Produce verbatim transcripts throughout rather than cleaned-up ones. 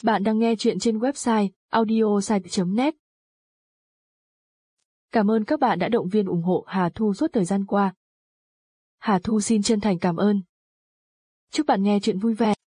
Bạn đang nghe chuyện trên website audiosite chấm net. Cảm ơn các bạn đã động viên ủng hộ Hà Thu suốt thời gian qua. Hà Thu xin chân thành cảm ơn. Chúc bạn nghe chuyện vui vẻ.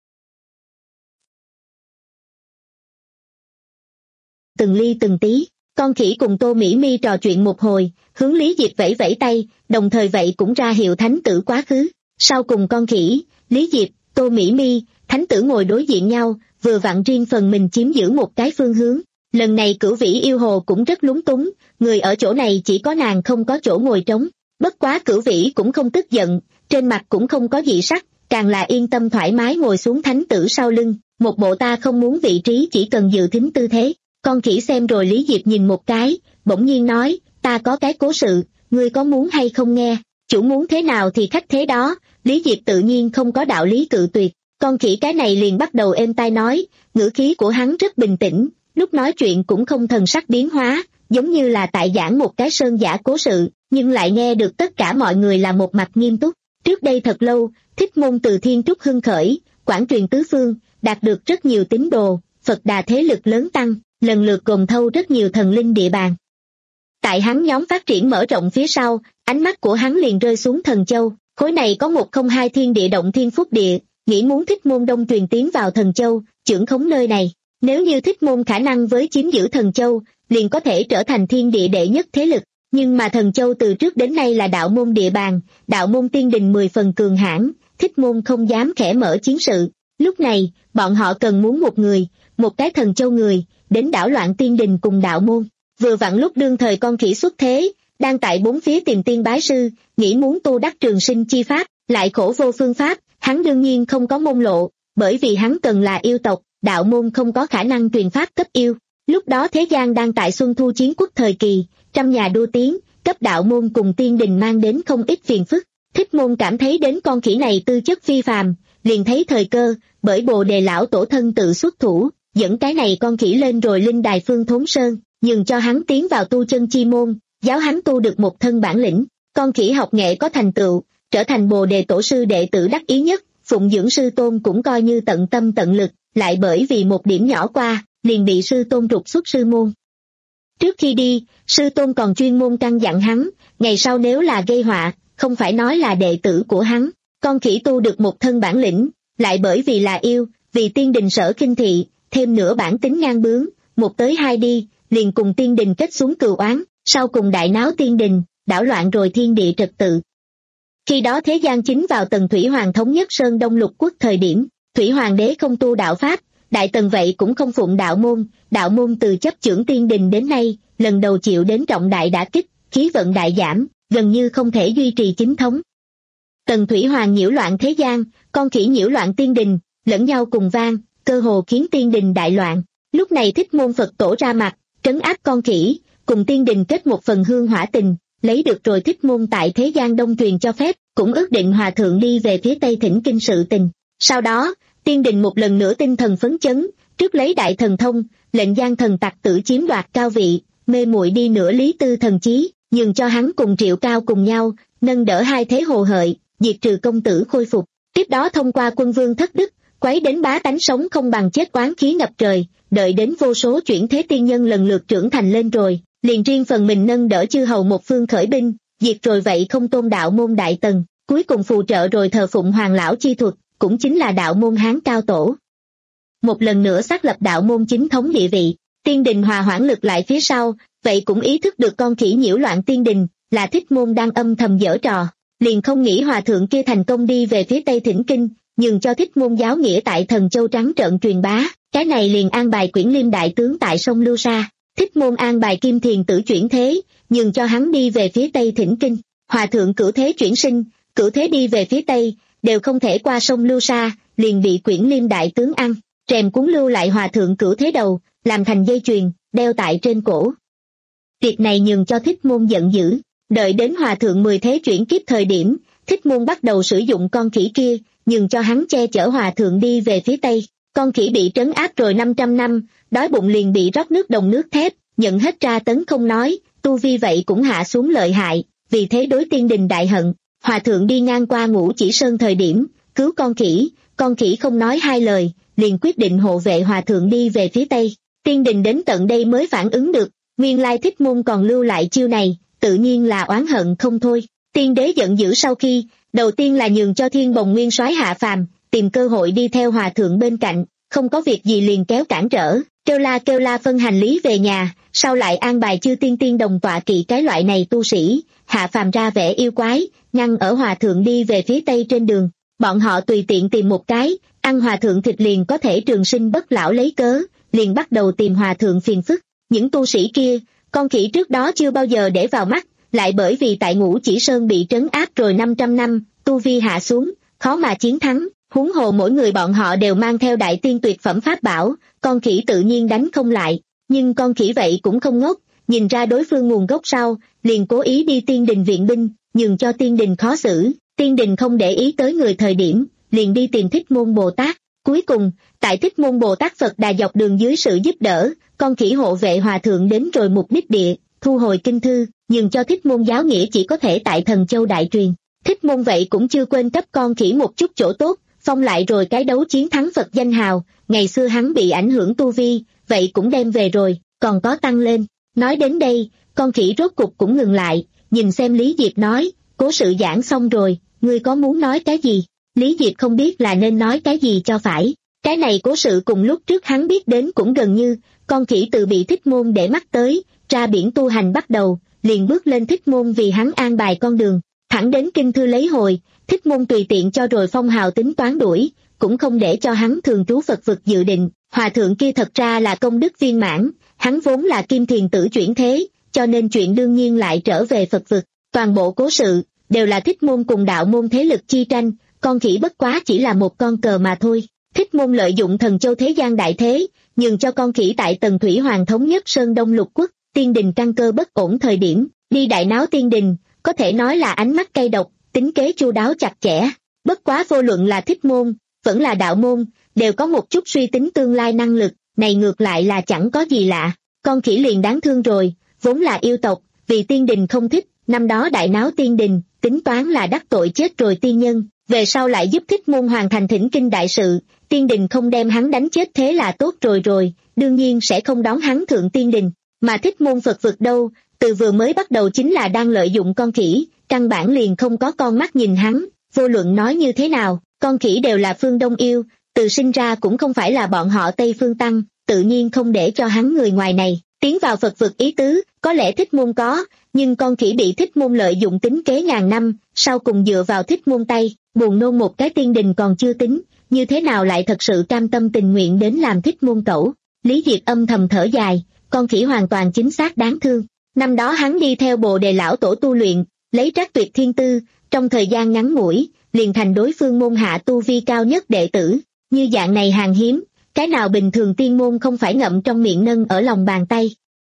Từng ly từng tí, con khỉ cùng Tô Mỹ Mi trò chuyện một hồi, hướng Lý Diệp vẫy vẫy tay, đồng thời vậy cũng ra hiệu thánh tử quá khứ. Sau cùng con khỉ, Lý Diệp, Tô Mỹ Mi, thánh tử ngồi đối diện nhau, vừa vặn riêng phần mình chiếm giữ một cái phương hướng. Lần này Cửu Vĩ yêu hồ cũng rất lúng túng, người ở chỗ này chỉ có nàng không có chỗ ngồi trống. Bất quá Cửu Vĩ cũng không tức giận, trên mặt cũng không có dị sắc, càng là yên tâm thoải mái ngồi xuống thánh tử sau lưng, một bộ ta không muốn vị trí chỉ cần dự thính tư thế. Con khỉ xem rồi Lý Diệp nhìn một cái, bỗng nhiên nói, ta có cái cố sự, ngươi có muốn hay không nghe, chủ muốn thế nào thì khách thế đó. Lý Diệp tự nhiên không có đạo lý cự tuyệt, con khỉ cái này liền bắt đầu êm tai nói, ngữ khí của hắn rất bình tĩnh, lúc nói chuyện cũng không thần sắc biến hóa, giống như là tại giảng một cái sơn giả cố sự, nhưng lại nghe được tất cả mọi người là một mặt nghiêm túc. Trước đây thật lâu, Thích Môn từ Thiên Trúc hưng khởi, quảng truyền tứ phương, đạt được rất nhiều tín đồ, Phật Đà thế lực lớn tăng, lần lượt gồm thâu rất nhiều thần linh địa bàn. Tại hắn nhóm phát triển mở rộng phía sau, ánh mắt của hắn liền rơi xuống Thần Châu, khối này có một không hai thiên địa động thiên phúc địa, nghĩ muốn Thích Môn đông truyền tiến vào Thần Châu, trưởng khống nơi này. Nếu như Thích Môn khả năng với chiếm giữ Thần Châu, liền có thể trở thành thiên địa đệ nhất thế lực, nhưng mà Thần Châu từ trước đến nay là đạo môn địa bàn, đạo môn tiên đình mười phần cường hãn, Thích Môn không dám khẽ mở chiến sự. Lúc này, bọn họ cần muốn một người, một cái Thần Châu người, đến đảo loạn tiên đình cùng đạo môn. Vừa vặn lúc đương thời con khỉ xuất thế, đang tại bốn phía tìm tiên bái sư, nghĩ muốn tu đắc trường sinh chi pháp, lại khổ vô phương pháp, hắn đương nhiên không có môn lộ, bởi vì hắn cần là yêu tộc, đạo môn không có khả năng truyền pháp cấp yêu. Lúc đó thế gian đang tại xuân thu chiến quốc thời kỳ, trăm nhà đua tiếng, cấp đạo môn cùng tiên đình mang đến không ít phiền phức. Thích Môn cảm thấy đến con khỉ này tư chất phi phàm, liền thấy thời cơ, bởi Bồ Đề lão tổ thân tự xuất thủ, dẫn cái này con khỉ lên rồi linh đài Phương Thốn Sơn, nhường cho hắn tiến vào tu chân chi môn, giáo hắn tu được một thân bản lĩnh. Con khỉ học nghệ có thành tựu, trở thành Bồ Đề tổ sư đệ tử đắc ý nhất, phụng dưỡng sư tôn cũng coi như tận tâm tận lực, lại bởi vì một điểm nhỏ qua, liền bị sư tôn trục xuất sư môn. Trước khi đi, sư tôn còn chuyên môn căn dặn hắn, ngày sau nếu là gây họa, không phải nói là đệ tử của hắn. Con khỉ tu được một thân bản lĩnh, lại bởi vì là yêu, vì tiên đình sở khinh thị, thêm nữa bản tính ngang bướng, một tới hai đi, liền cùng tiên đình kết xuống cừu oán, sau cùng đại náo tiên đình, đảo loạn rồi thiên địa trật tự. Khi đó thế gian chính vào Tần Thủy Hoàng thống nhất Sơn Đông lục quốc thời điểm, Thủy Hoàng đế không tu đạo pháp, Đại Tần vậy cũng không phụng đạo môn, đạo môn từ chấp chưởng tiên đình đến nay, lần đầu chịu đến trọng đại đả kích, khí vận đại giảm, gần như không thể duy trì chính thống. Tần Thủy Hoàng nhiễu loạn thế gian, con khỉ nhiễu loạn tiên đình, lẫn nhau cùng vang, cơ hồ khiến tiên đình đại loạn. Lúc này Thích Môn Phật tổ ra mặt, trấn áp con khỉ, cùng tiên đình kết một phần hương hỏa tình, lấy được rồi Thích Môn tại thế gian đông truyền cho phép, cũng ước định hòa thượng đi về phía tây thỉnh kinh sự tình. Sau đó, tiên đình một lần nữa tinh thần phấn chấn, trước lấy đại thần thông, lệnh gian thần tặc tử chiếm đoạt cao vị, mê muội đi nửa lý tư thần chí, nhường cho hắn cùng Triệu Cao cùng nhau, nâng đỡ hai thế hồ hợi, diệt trừ công tử khôi phục. Tiếp đó thông qua quân vương thất đức, quấy đến bá tánh sống không bằng chết oán khí ngập trời, đợi đến vô số chuyển thế tiên nhân lần lượt trưởng thành lên rồi, liền riêng phần mình nâng đỡ chư hầu một phương khởi binh, diệt rồi vậy không tôn đạo môn Đại Tần, cuối cùng phù trợ rồi thờ phụng hoàng lão chi thuật, cũng chính là đạo môn Hán Cao Tổ. Một lần nữa xác lập đạo môn chính thống địa vị, tiên đình hòa hoãn lực lại phía sau, vậy cũng ý thức được con khỉ nhiễu loạn tiên đình, là Thích Môn đang âm thầm giở trò, liền không nghĩ hòa thượng kia thành công đi về phía tây thỉnh kinh, nhường cho Thích Môn giáo nghĩa tại Thần Châu trắng trợn truyền bá, cái này liền an bài Quyển Liêm đại tướng tại sông Lưu Sa. Thích Môn an bài Kim Thiền tử chuyển thế, nhường cho hắn đi về phía tây thỉnh kinh, hòa thượng cửu thế chuyển sinh, cửu thế đi về phía tây, đều không thể qua sông Lưu Sa, liền bị Quyển Liêm đại tướng ăn, rèm cuốn lưu lại hòa thượng cửu thế đầu, làm thành dây chuyền, đeo tại trên cổ. Việc này nhường cho Thích Môn giận dữ, đợi đến hòa thượng mười thế chuyển kiếp thời điểm, Thích Môn bắt đầu sử dụng con khỉ kia, nhường cho hắn che chở hòa thượng đi về phía tây. Con khỉ bị trấn áp rồi năm trăm năm, đói bụng liền bị rót nước đồng nước thép, nhận hết tra tấn không nói, tu vi vậy cũng hạ xuống lợi hại, vì thế đối tiên đình đại hận. Hòa thượng đi ngang qua Ngũ Chỉ Sơn thời điểm, cứu con khỉ, con khỉ không nói hai lời, liền quyết định hộ vệ hòa thượng đi về phía tây. Tiên đình đến tận đây mới phản ứng được, nguyên lai Thích Môn còn lưu lại chiêu này, tự nhiên là oán hận không thôi. Tiên đế giận dữ sau khi, đầu tiên là nhường cho Thiên Bồng Nguyên Soái hạ phàm, tìm cơ hội đi theo hòa thượng bên cạnh, không có việc gì liền kéo cản trở, kêu la kêu la phân hành lý về nhà, sau lại an bài chư tiên tiên đồng tọa kỵ cái loại này tu sĩ, hạ phàm ra vẻ yêu quái, ngăn ở hòa thượng đi về phía tây trên đường. Bọn họ tùy tiện tìm một cái, ăn hòa thượng thịt liền có thể trường sinh bất lão lấy cớ, liền bắt đầu tìm hòa thượng phiền phức. Những tu sĩ kia, con khỉ trước đó chưa bao giờ để vào mắt, lại bởi vì tại Ngũ Chỉ Sơn bị trấn áp rồi năm trăm năm, tu vi hạ xuống, khó mà chiến thắng, huống hồ mỗi người bọn họ đều mang theo đại tiên tuyệt phẩm pháp bảo, con khỉ tự nhiên đánh không lại, nhưng con khỉ vậy cũng không ngốc, nhìn ra đối phương nguồn gốc sau, liền cố ý đi tiên đình viện binh, nhường cho tiên đình khó xử. Tiên đình không để ý tới người thời điểm, liền đi tìm Thích Môn Bồ Tát. Cuối cùng, tại Thích Môn Bồ Tát Phật Đà dọc đường dưới sự giúp đỡ, con khỉ hộ vệ hòa thượng đến rồi mục đích địa, thu hồi kinh thư, nhường cho Thích Môn giáo nghĩa chỉ có thể tại Thần Châu đại truyền. Thích Môn vậy cũng chưa quên cấp con khỉ một chút chỗ tốt, phong lại rồi cái đấu chiến thắng Phật danh hào, ngày xưa hắn bị ảnh hưởng tu vi, vậy cũng đem về rồi, còn có tăng lên. Nói đến đây, con khỉ rốt cục cũng ngừng lại, nhìn xem Lý Diệp nói, cố sự giảng xong rồi, ngươi có muốn nói cái gì? Lý Diệp không biết là nên nói cái gì cho phải. Cái này cố sự cùng lúc trước hắn biết đến cũng gần như, con khỉ từ bị Thích Môn để mắt tới, ra biển tu hành bắt đầu, liền bước lên Thích Môn vì hắn an bài con đường, thẳng đến kinh thư lấy hồi, Thích Môn tùy tiện cho rồi phong hào tính toán đuổi, cũng không để cho hắn thường trú Phật vực dự định. Hòa thượng kia thật ra là công đức viên mãn, hắn vốn là kim thiền tử chuyển thế, cho nên chuyện đương nhiên lại trở về Phật vực. Toàn bộ cố sự đều là Thích Môn cùng đạo môn thế lực chi tranh, con khỉ bất quá chỉ là một con cờ mà thôi. Thích Môn lợi dụng Thần Châu thế gian đại thế, nhường cho con khỉ tại Tần Thủy Hoàng thống nhất Sơn Đông lục quốc, tiên đình căn cơ bất ổn thời điểm, đi đại náo tiên đình, có thể nói là ánh mắt cay độc, tính kế chu đáo chặt chẽ. Bất quá vô luận là Thích Môn, vẫn là đạo môn, đều có một chút suy tính tương lai năng lực, này ngược lại là chẳng có gì lạ. Con khỉ liền đáng thương rồi, vốn là yêu tộc, vì tiên đình không thích, năm đó đại náo tiên đình, tính toán là đắc tội chết rồi tiên nhân, về sau lại giúp Thích Môn hoàn thành thỉnh kinh đại sự, tiên đình không đem hắn đánh chết thế là tốt rồi rồi, đương nhiên sẽ không đón hắn thượng tiên đình. Mà Thích Môn Phật vực đâu, từ vừa mới bắt đầu chính là đang lợi dụng con khỉ, căn bản liền không có con mắt nhìn hắn, vô luận nói như thế nào, con khỉ đều là phương Đông yêu, từ sinh ra cũng không phải là bọn họ Tây phương tăng, tự nhiên không để cho hắn người ngoài này tiến vào Phật vực ý tứ. Có lẽ Thích Môn có, nhưng con khỉ bị Thích Môn lợi dụng tính kế ngàn năm, sau cùng dựa vào Thích Môn tay, buồn nôn một cái tiên đình còn chưa tính, như thế nào lại thật sự cam tâm tình nguyện đến làm Thích Môn cẩu. Lý Diệp âm thầm thở dài, con khỉ hoàn toàn chính xác đáng thương. Năm đó hắn đi theo Bồ Đề lão tổ tu luyện, lấy Trác Tuyệt thiên tư, trong thời gian ngắn ngủi, liền thành đối phương môn hạ tu vi cao nhất đệ tử, như dạng này hàng hiếm, cái nào bình thường tiên môn không phải ngậm trong miệng nâng ở lòng bàn tay.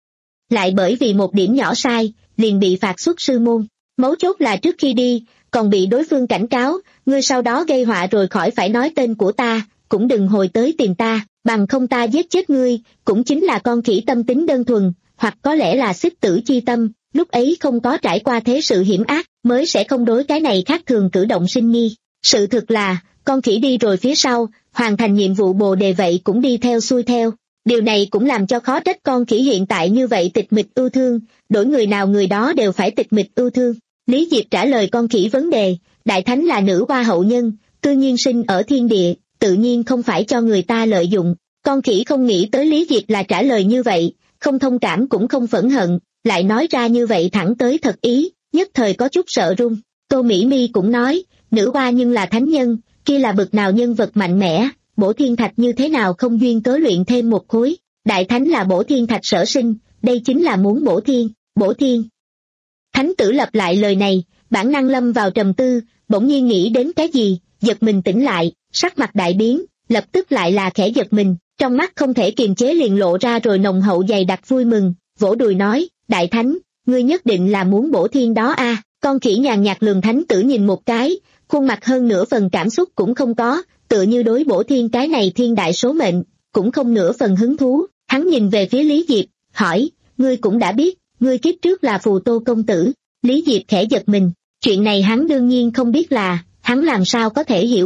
Lại bởi vì một điểm nhỏ sai, liền bị phạt xuất sư môn. Mấu chốt là trước khi đi, còn bị đối phương cảnh cáo, ngươi sau đó gây họa rồi khỏi phải nói tên của ta, cũng đừng hồi tới tìm ta, bằng không ta giết chết ngươi. Cũng chính là con khỉ tâm tính đơn thuần, hoặc có lẽ là xích tử chi tâm, lúc ấy không có trải qua thế sự hiểm ác, mới sẽ không đối cái này khác thường cử động sinh nghi. Sự thực là, con khỉ đi rồi phía sau, hoàn thành nhiệm vụ Bồ Đề vậy cũng đi theo xuôi theo. Điều này cũng làm cho khó trách con khỉ hiện tại như vậy tịch mịch ưu thương, đổi người nào người đó đều phải tịch mịch ưu thương. Lý Diệp trả lời con khỉ vấn đề, Đại Thánh là nữ hoa hậu nhân, cư nhiên sinh ở thiên địa, tự nhiên không phải cho người ta lợi dụng. Con khỉ không nghĩ tới Lý Diệp là trả lời như vậy, không thông cảm cũng không phẫn hận, lại nói ra như vậy thẳng tới thật ý, nhất thời có chút sợ run. Tô Mỹ Mi cũng nói, nữ hoa nhưng là thánh nhân, kia là bực nào nhân vật mạnh mẽ, bổ thiên thạch như thế nào không duyên cớ luyện thêm một khối. Đại Thánh là bổ thiên thạch sở sinh, đây chính là muốn bổ thiên, bổ thiên. Thánh tử lặp lại lời này, bản năng lâm vào trầm tư, bỗng nhiên nghĩ đến cái gì, giật mình tỉnh lại, sắc mặt đại biến, lập tức lại là khẽ giật mình, trong mắt không thể kiềm chế liền lộ ra rồi nồng hậu dày đặc vui mừng, vỗ đùi nói, Đại Thánh, ngươi nhất định là muốn bổ thiên đó a. Con khỉ nhàn nhạt lườm thánh tử nhìn một cái, khuôn mặt hơn nửa phần cảm xúc cũng không có, tựa như đối bổ thiên cái này thiên đại số mệnh, cũng không nửa phần hứng thú. Hắn nhìn về phía Lý Diệp, hỏi, ngươi cũng đã biết, ngươi kiếp trước là Phù Tô công tử. Lý Diệp khẽ giật mình, chuyện này hắn đương nhiên không biết, là hắn làm sao có thể hiểu biết.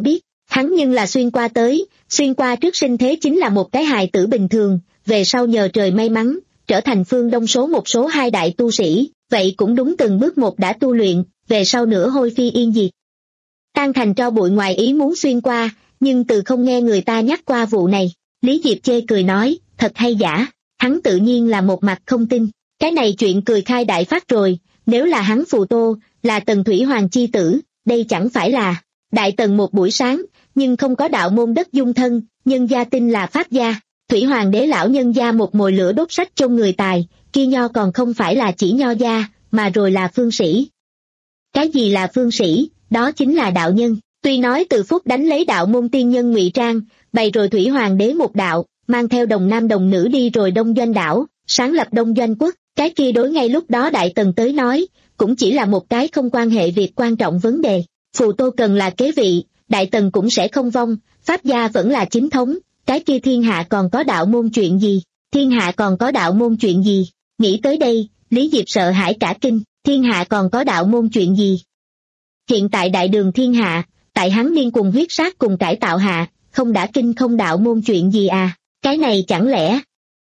Hắn nhưng là xuyên qua tới, xuyên qua trước sinh thế chính là một cái hài tử bình thường, về sau nhờ trời may mắn, trở thành phương Đông số một số hai đại tu sĩ, vậy cũng đúng từng bước một đã tu luyện, về sau nữa hôi phi yên diệt. Tan thành tro bụi ngoài ý muốn xuyên qua, nhưng từ không nghe người ta nhắc qua vụ này. Lý Diệp chê cười nói, thật hay giả, hắn tự nhiên là một mặt không tin, cái này chuyện cười khai đại phát rồi, nếu là hắn Phù Tô, là Tần Thủy Hoàng chi tử, đây chẳng phải là Đại Tần một buổi sáng, nhưng không có đạo môn đất dung thân, nhân gia tin là Pháp gia, Thủy Hoàng đế lão nhân gia một mồi lửa đốt sách chôn người tài, kia nho còn không phải là chỉ nho gia, mà rồi là phương sĩ. Cái gì là phương sĩ, đó chính là đạo nhân, tuy nói từ phúc đánh lấy đạo môn tiên nhân ngụy trang, bày rồi Thủy Hoàng đế một đạo, mang theo đồng nam đồng nữ đi rồi Đông Doanh đảo, sáng lập Đông Doanh quốc, cái kia đối ngay lúc đó Đại Tần tới nói, cũng chỉ là một cái không quan hệ việc quan trọng vấn đề. Phù Tô cần là kế vị, Đại Tần cũng sẽ không vong, Pháp gia vẫn là chính thống, cái kia thiên hạ còn có đạo môn chuyện gì, thiên hạ còn có đạo môn chuyện gì, nghĩ tới đây, Lý Diệp sợ hãi cả kinh, thiên hạ còn có đạo môn chuyện gì. Hiện tại đại đường thiên hạ, tại hắn điên cùng huyết sát cùng cải tạo hạ, không đã kinh không đạo môn chuyện gì à, cái này chẳng lẽ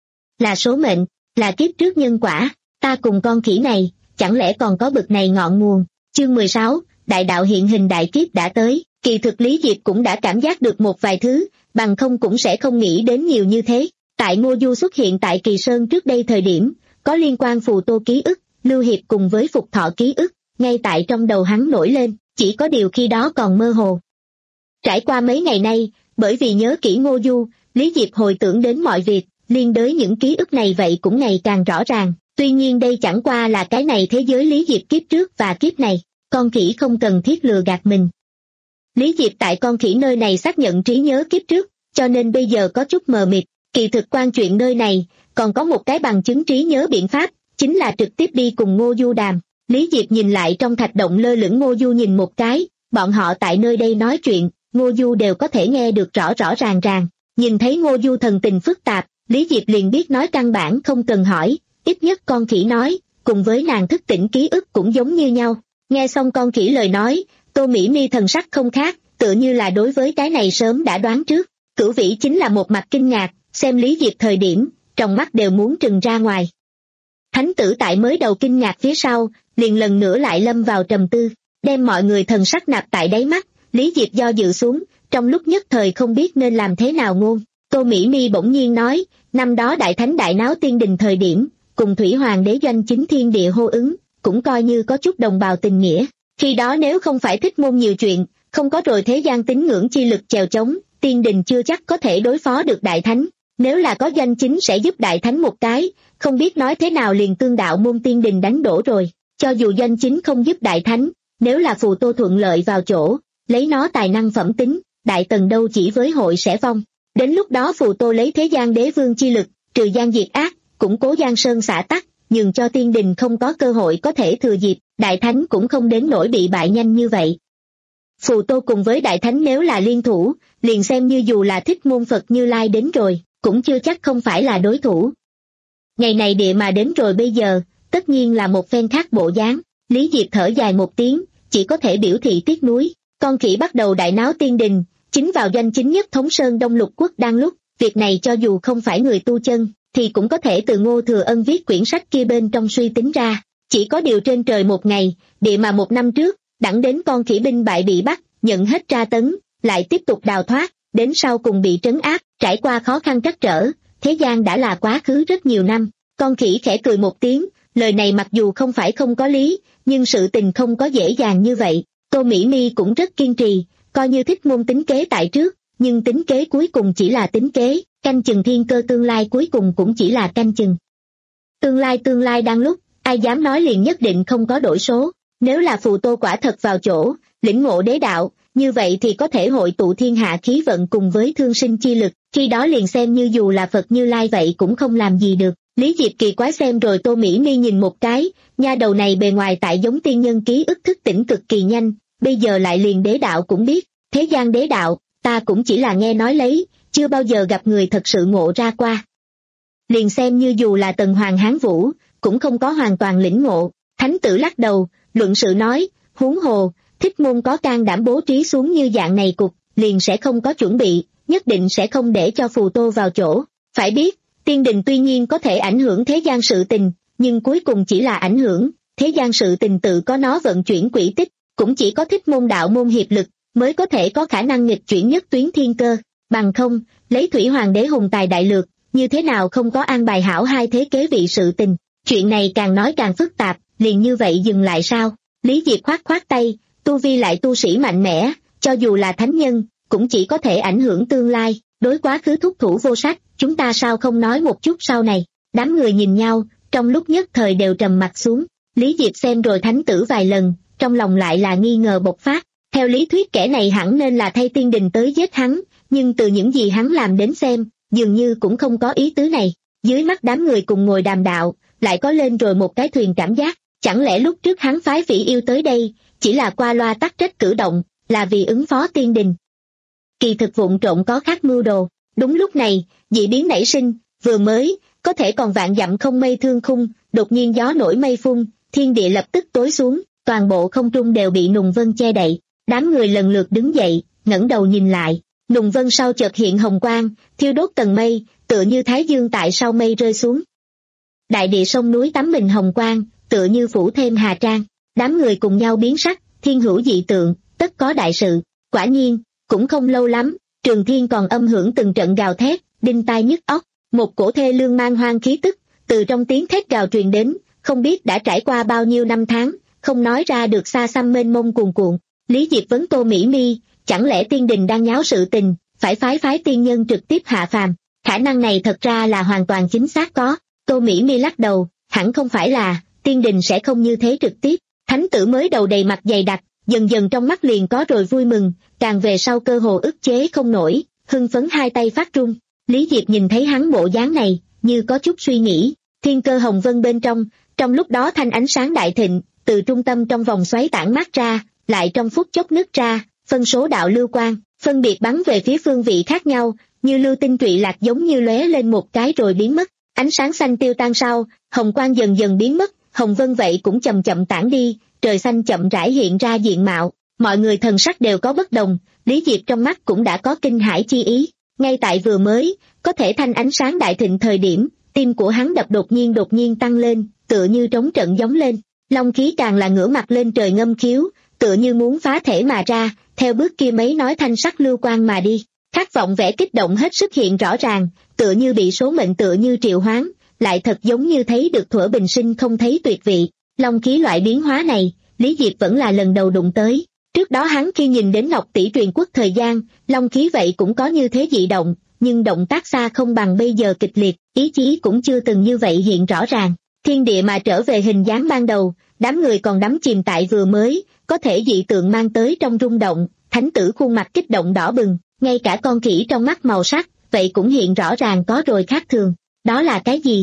là số mệnh, là kiếp trước nhân quả, ta cùng con khỉ này, chẳng lẽ còn có bực này ngọn nguồn. Chương mười sáu, đại đạo hiện hình đại kiếp đã tới, kỳ thực Lý Diệp cũng đã cảm giác được một vài thứ, bằng không cũng sẽ không nghĩ đến nhiều như thế. Tại Ngô Du xuất hiện tại Kỳ Sơn trước đây thời điểm, có liên quan Phù Tô ký ức, Lưu Hiệp cùng với Phục Thọ ký ức, ngay tại trong đầu hắn nổi lên, chỉ có điều khi đó còn mơ hồ. Trải qua mấy ngày nay, bởi vì nhớ kỹ Ngô Du, Lý Diệp hồi tưởng đến mọi việc, liên đới những ký ức này vậy cũng ngày càng rõ ràng. Tuy nhiên đây chẳng qua là cái này thế giới Lý Diệp kiếp trước và kiếp này, con khỉ không cần thiết lừa gạt mình. Lý Diệp tại con khỉ nơi này xác nhận trí nhớ kiếp trước, cho nên bây giờ có chút mờ mịt, kỳ thực quan chuyện nơi này, còn có một cái bằng chứng trí nhớ biện pháp, chính là trực tiếp đi cùng Ngô Du đàm. Lý Diệp nhìn lại trong thạch động lơ lửng Ngô Du nhìn một cái, bọn họ tại nơi đây nói chuyện, Ngô Du đều có thể nghe được rõ rõ ràng ràng. Nhìn thấy Ngô Du thần tình phức tạp, Lý Diệp liền biết nói căn bản không cần hỏi, ít nhất con khỉ nói, cùng với nàng thức tỉnh ký ức cũng giống như nhau. Nghe xong con khỉ lời nói, Tô Mỹ Mi thần sắc không khác, tựa như là đối với cái này sớm đã đoán trước. Cửu Vĩ chính là một mặt kinh ngạc, xem Lý Diệp thời điểm, trong mắt đều muốn trừng ra ngoài. Thánh tử tại mới đầu kinh ngạc phía sau, liền lần nữa lại lâm vào trầm tư, đem mọi người thần sắc nạp tại đáy mắt, Lý Diệp do dự xuống, trong lúc nhất thời không biết nên làm thế nào ngôn. Tô Mỹ Mi bỗng nhiên nói, năm đó đại thánh đại náo tiên đình thời điểm, cùng Thủy Hoàng đế doanh chính thiên địa hô ứng, cũng coi như có chút đồng bào tình nghĩa. Khi đó nếu không phải thích môn nhiều chuyện, không có rồi thế gian tín ngưỡng chi lực chèo chống, tiên đình chưa chắc có thể đối phó được đại thánh. Nếu là có doanh chính sẽ giúp đại thánh một cái, không biết nói thế nào liền tương đạo môn tiên đình đánh đổ rồi. Cho dù doanh chính không giúp đại thánh, nếu là Phù Tô thuận lợi vào chỗ, lấy nó tài năng phẩm tính, đại tần đâu chỉ với hội sẽ vong. Đến lúc đó Phù Tô lấy thế gian đế vương chi lực, trừ gian diệt ác, củng cố Giang Sơn xã tắc, nhường cho tiên đình không có cơ hội có thể thừa dịp, đại thánh cũng không đến nỗi bị bại nhanh như vậy. Phù Tô cùng với đại thánh nếu là liên thủ, liền xem như dù là thích môn Phật Như Lai đến rồi, cũng chưa chắc không phải là đối thủ. Ngày này địa mà đến rồi bây giờ, tất nhiên là một phen khác bộ dáng. Lý Diệp thở dài một tiếng, chỉ có thể biểu thị tiếc nuối. Con khỉ bắt đầu đại náo tiên đình, chính vào doanh chính nhất thống Sơn Đông Lục Quốc đang lúc, việc này cho dù không phải người tu chân, thì cũng có thể từ Ngô Thừa Ân viết quyển sách kia bên trong suy tính ra. Chỉ có điều trên trời một ngày, địa mà một năm trước, đẳng đến con khỉ binh bại bị bắt, nhận hết tra tấn, lại tiếp tục đào thoát, đến sau cùng bị trấn áp, trải qua khó khăn trắc trở, thế gian đã là quá khứ rất nhiều năm. Con khỉ khẽ cười một tiếng, lời này mặc dù không phải không có lý, nhưng sự tình không có dễ dàng như vậy. Tô Mỹ Mi cũng rất kiên trì, coi như thích môn tính kế tại trước, nhưng tính kế cuối cùng chỉ là tính kế, canh chừng thiên cơ tương lai cuối cùng cũng chỉ là canh chừng. Tương lai tương lai đang lúc, ai dám nói liền nhất định không có đổi số, nếu là Phù Tô quả thật vào chỗ, lĩnh ngộ đế đạo, như vậy thì có thể hội tụ thiên hạ khí vận cùng với thương sinh chi lực, khi đó liền xem như dù là Phật Như Lai vậy cũng không làm gì được. Lý Diệp kỳ quái xem rồi Tô Mỹ Mi nhìn một cái, nha đầu này bề ngoài tại giống tiên nhân ký ức thức tỉnh cực kỳ nhanh, bây giờ lại liền đế đạo cũng biết, thế gian đế đạo, ta cũng chỉ là nghe nói lấy, chưa bao giờ gặp người thật sự ngộ ra qua. Liền xem như dù là Tần Hoàng Hán Vũ, cũng không có hoàn toàn lĩnh ngộ. Thánh tử lắc đầu, luận sự nói, huống hồ, thích môn có can đảm bố trí xuống như dạng này cục, liền sẽ không có chuẩn bị, nhất định sẽ không để cho Phù Tô vào chỗ. Phải biết, tiên đình tuy nhiên có thể ảnh hưởng thế gian sự tình, nhưng cuối cùng chỉ là ảnh hưởng, thế gian sự tình tự có nó vận chuyển quỹ tích, cũng chỉ có thích môn đạo môn hiệp lực, mới có thể có khả năng nghịch chuyển nhất tuyến thiên cơ, bằng không, lấy Thủy Hoàng đế hùng tài đại lược, như thế nào không có an bài hảo hai thế kế vị sự tình, chuyện này càng nói càng phức tạp, liền như vậy dừng lại sao? Lý Diệp khoát khoát tay, tu vi lại tu sĩ mạnh mẽ, cho dù là thánh nhân, cũng chỉ có thể ảnh hưởng tương lai, đối quá khứ thúc thủ vô sách, chúng ta sao không nói một chút sau này? Đám người nhìn nhau, trong lúc nhất thời đều trầm mặt xuống, Lý Diệp xem rồi thánh tử vài lần, trong lòng lại là nghi ngờ bộc phát, theo lý thuyết kẻ này hẳn nên là thay tiên đình tới giết hắn, nhưng từ những gì hắn làm đến xem, dường như cũng không có ý tứ này. Dưới mắt đám người cùng ngồi đàm đạo, lại có lên rồi một cái thuyền cảm giác, chẳng lẽ lúc trước hắn phái Phỉ Yêu tới đây, chỉ là qua loa tắc trách cử động, là vì ứng phó tiên đình. Kỳ thực vụn trộn có khác mưu đồ. Đúng lúc này, dị biến nảy sinh, vừa mới, có thể còn vạn dặm không mây thương khung, đột nhiên gió nổi mây phun, thiên địa lập tức tối xuống, toàn bộ không trung đều bị nùng vân che đậy. Đám người lần lượt đứng dậy, ngẩng đầu nhìn lại, nùng vân sau chợt hiện hồng quang, thiêu đốt tầng mây, tựa như thái dương tại sau mây rơi xuống. Đại địa sông núi tắm mình hồng quang, tựa như phủ thêm hà trang. Đám người cùng nhau biến sắc, thiên hữu dị tượng, tất có đại sự. Quả nhiên, cũng không lâu lắm, trường thiên còn âm hưởng từng trận gào thét, đinh tai nhức óc. Một cổ thê lương mang hoang khí tức, từ trong tiếng thét gào truyền đến, không biết đã trải qua bao nhiêu năm tháng, không nói ra được xa xăm mênh mông cuồn cuộn. Lý Diệp vấn Tô Mỹ Mi, chẳng lẽ tiên đình đang nháo sự tình, phải phái phái tiên nhân trực tiếp hạ phàm? Khả năng này thật ra là hoàn toàn chính xác có. Tô Mỹ Mi lắc đầu, hẳn không phải là, tiên đình sẽ không như thế trực tiếp. Thánh tử mới đầu đầy mặt dày đặc, dần dần trong mắt liền có rồi vui mừng, càng về sau cơ hồ ức chế không nổi, hưng phấn hai tay phát run. Lý Diệp nhìn thấy hắn bộ dáng này, như có chút suy nghĩ, thiên cơ hồng vân bên trong, trong lúc đó thanh ánh sáng đại thịnh, từ trung tâm trong vòng xoáy tản mát ra, lại trong phút chốc nứt ra, phân số đạo lưu quang, phân biệt bắn về phía phương vị khác nhau, như lưu tinh trụy lạc giống như lóe lên một cái rồi biến mất, ánh sáng xanh tiêu tan sau, hồng quang dần dần biến mất, hồng vân vậy cũng chậm chậm tản đi, trời xanh chậm rãi hiện ra diện mạo, mọi người thần sắc đều có bất đồng, Lý Diệp trong mắt cũng đã có kinh hãi chi ý, ngay tại vừa mới, có thể thanh ánh sáng đại thịnh thời điểm, tim của hắn đập đột nhiên đột nhiên tăng lên, tựa như trống trận giống lên, long khí càng là ngửa mặt lên trời ngâm khiếu, tựa như muốn phá thể mà ra, theo bước kia mấy nói thanh sắc lưu quang mà đi, khát vọng vẻ kích động hết sức hiện rõ ràng, tựa như bị số mệnh tựa như triệu hoán, lại thật giống như thấy được thuở bình sinh không thấy tuyệt vị. Long khí loại biến hóa này, Lý Diệp vẫn là lần đầu đụng tới. Trước đó hắn khi nhìn đến Ngọc Tỷ truyền quốc thời gian, long khí vậy cũng có như thế dị động, nhưng động tác xa không bằng bây giờ kịch liệt, ý chí cũng chưa từng như vậy hiện rõ ràng. Thiên địa mà trở về hình dáng ban đầu, đám người còn đắm chìm tại vừa mới, có thể dị tượng mang tới trong rung động, thánh tử khuôn mặt kích động đỏ bừng, ngay cả con khỉ trong mắt màu sắc, vậy cũng hiện rõ ràng có rồi khác thường. Đó là cái gì?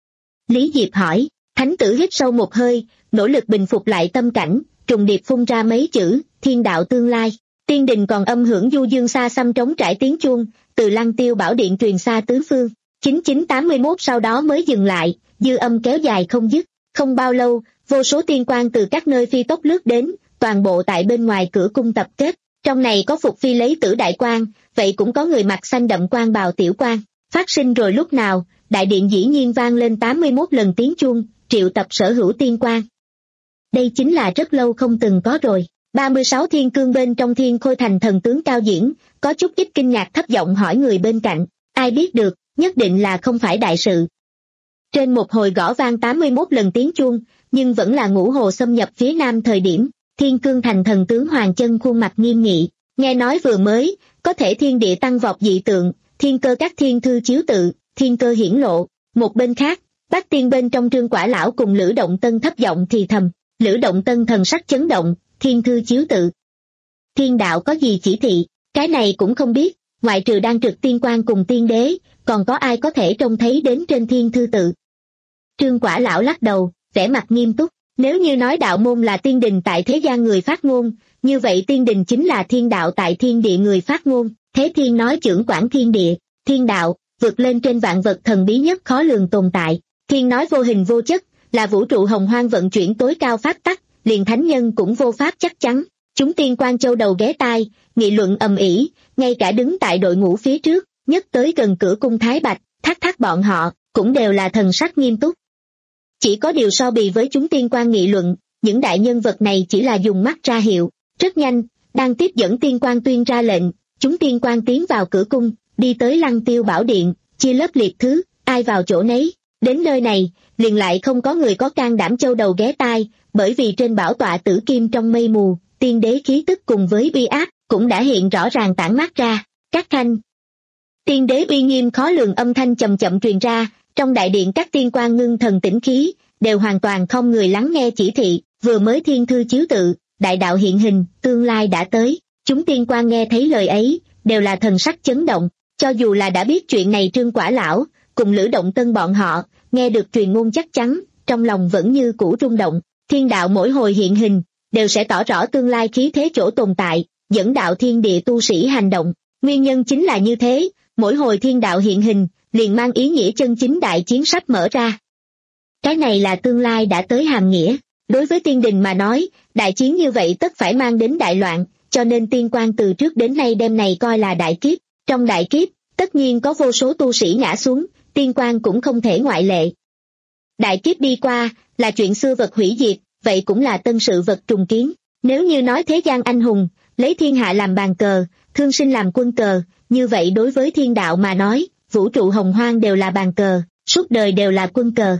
Lý Diệp hỏi. Thánh tử hít sâu một hơi, nỗ lực bình phục lại tâm cảnh, trùng điệp phun ra mấy chữ, thiên đạo tương lai. Tiên đình còn âm hưởng du dương xa xăm trống trải tiếng chuông, từ Lăng Tiêu Bảo Điện truyền xa tứ phương. chín chín tám mốt sau đó mới dừng lại, dư âm kéo dài không dứt. Không bao lâu, vô số tiên quang từ các nơi phi tốc lướt đến, toàn bộ tại bên ngoài cửa cung tập kết. Trong này có phục phi lấy tử đại quang, vậy cũng có người mặc xanh đậm quang bào tiểu quang. Phát sinh rồi lúc nào, đại điện dĩ nhiên vang lên tám mươi mốt lần tiếng chuông, triệu tập sở hữu tiên quang. Đây chính là rất lâu không từng có rồi. ba mươi sáu thiên cương bên trong Thiên Khôi Thành thần tướng cao diễn, có chút ít kinh ngạc thấp giọng hỏi người bên cạnh, ai biết được, nhất định là không phải đại sự. Trên một hồi gõ vang tám mươi mốt lần tiếng chuông, nhưng vẫn là ngũ hồ xâm nhập phía nam thời điểm, Thiên Cương Thành thần tướng Hoàng Chân khuôn mặt nghiêm nghị, nghe nói vừa mới, có thể thiên địa tăng vọt dị tượng, thiên cơ các thiên thư chiếu tự, thiên cơ hiển lộ. Một bên khác, Bát Tiên bên trong Trương Quả Lão cùng Lữ Động Tân thấp giọng thì thầm, Lữ Động Tân thần sắc chấn động, thiên thư chiếu tự. Thiên đạo có gì chỉ thị, cái này cũng không biết, ngoại trừ đang trực tiên quan cùng tiên đế, còn có ai có thể trông thấy đến trên thiên thư tự. Trương Quả Lão lắc đầu, vẻ mặt nghiêm túc, nếu như nói đạo môn là tiên đình tại thế gian người phát ngôn, như vậy tiên đình chính là thiên đạo tại thiên địa người phát ngôn, thế thiên nói trưởng quản thiên địa, thiên đạo, vượt lên trên vạn vật thần bí nhất khó lường tồn tại, thiên nói vô hình vô chất, là vũ trụ hồng hoang vận chuyển tối cao pháp tắc, liền thánh nhân cũng vô pháp chắc chắn. Chúng tiên quan châu đầu ghé tai, nghị luận ầm ĩ, ngay cả đứng tại đội ngũ phía trước, nhất tới gần cửa cung Thái Bạch, Thác Thác bọn họ, cũng đều là thần sắc nghiêm túc. Chỉ có điều so bì với chúng tiên quan nghị luận, những đại nhân vật này chỉ là dùng mắt ra hiệu. Rất nhanh, đang tiếp dẫn tiên quan tuyên ra lệnh, chúng tiên quan tiến vào cửa cung, đi tới Lăng Tiêu Bảo Điện, chia lớp liệt thứ, ai vào chỗ nấy. Đến nơi này, liền lại không có người có can đảm châu đầu ghé tai, bởi vì trên bảo tọa tử kim trong mây mù, tiên đế khí tức cùng với uy áp, cũng đã hiện rõ ràng tản mát ra. Các thanh tiên đế uy nghiêm khó lường âm thanh chậm chậm truyền ra, trong đại điện các tiên quan ngưng thần tĩnh khí, đều hoàn toàn không người lắng nghe chỉ thị, vừa mới thiên thư chiếu tự, đại đạo hiện hình, tương lai đã tới. Chúng tiên quan nghe thấy lời ấy, đều là thần sắc chấn động, cho dù là đã biết chuyện này Trương Quả Lão, cùng Lữ Động Tân bọn họ, nghe được truyền ngôn chắc chắn, trong lòng vẫn như cũ rung động. Thiên đạo mỗi hồi hiện hình, đều sẽ tỏ rõ tương lai khí thế chỗ tồn tại, dẫn đạo thiên địa tu sĩ hành động. Nguyên nhân chính là như thế, mỗi hồi thiên đạo hiện hình, liền mang ý nghĩa chân chính đại chiến sắp mở ra. Cái này là tương lai đã tới hàm nghĩa. Đối với tiên đình mà nói, đại chiến như vậy tất phải mang đến đại loạn, cho nên tiên quan từ trước đến nay đem này coi là đại kiếp. Trong đại kiếp, tất nhiên có vô số tu sĩ ngã xuống, tiên quan cũng không thể ngoại lệ. Đại kiếp đi qua, là chuyện xưa vật hủy diệt, vậy cũng là tân sự vật trùng kiến. Nếu như nói thế gian anh hùng, lấy thiên hạ làm bàn cờ, thương sinh làm quân cờ, như vậy đối với thiên đạo mà nói, vũ trụ hồng hoang đều là bàn cờ, suốt đời đều là quân cờ.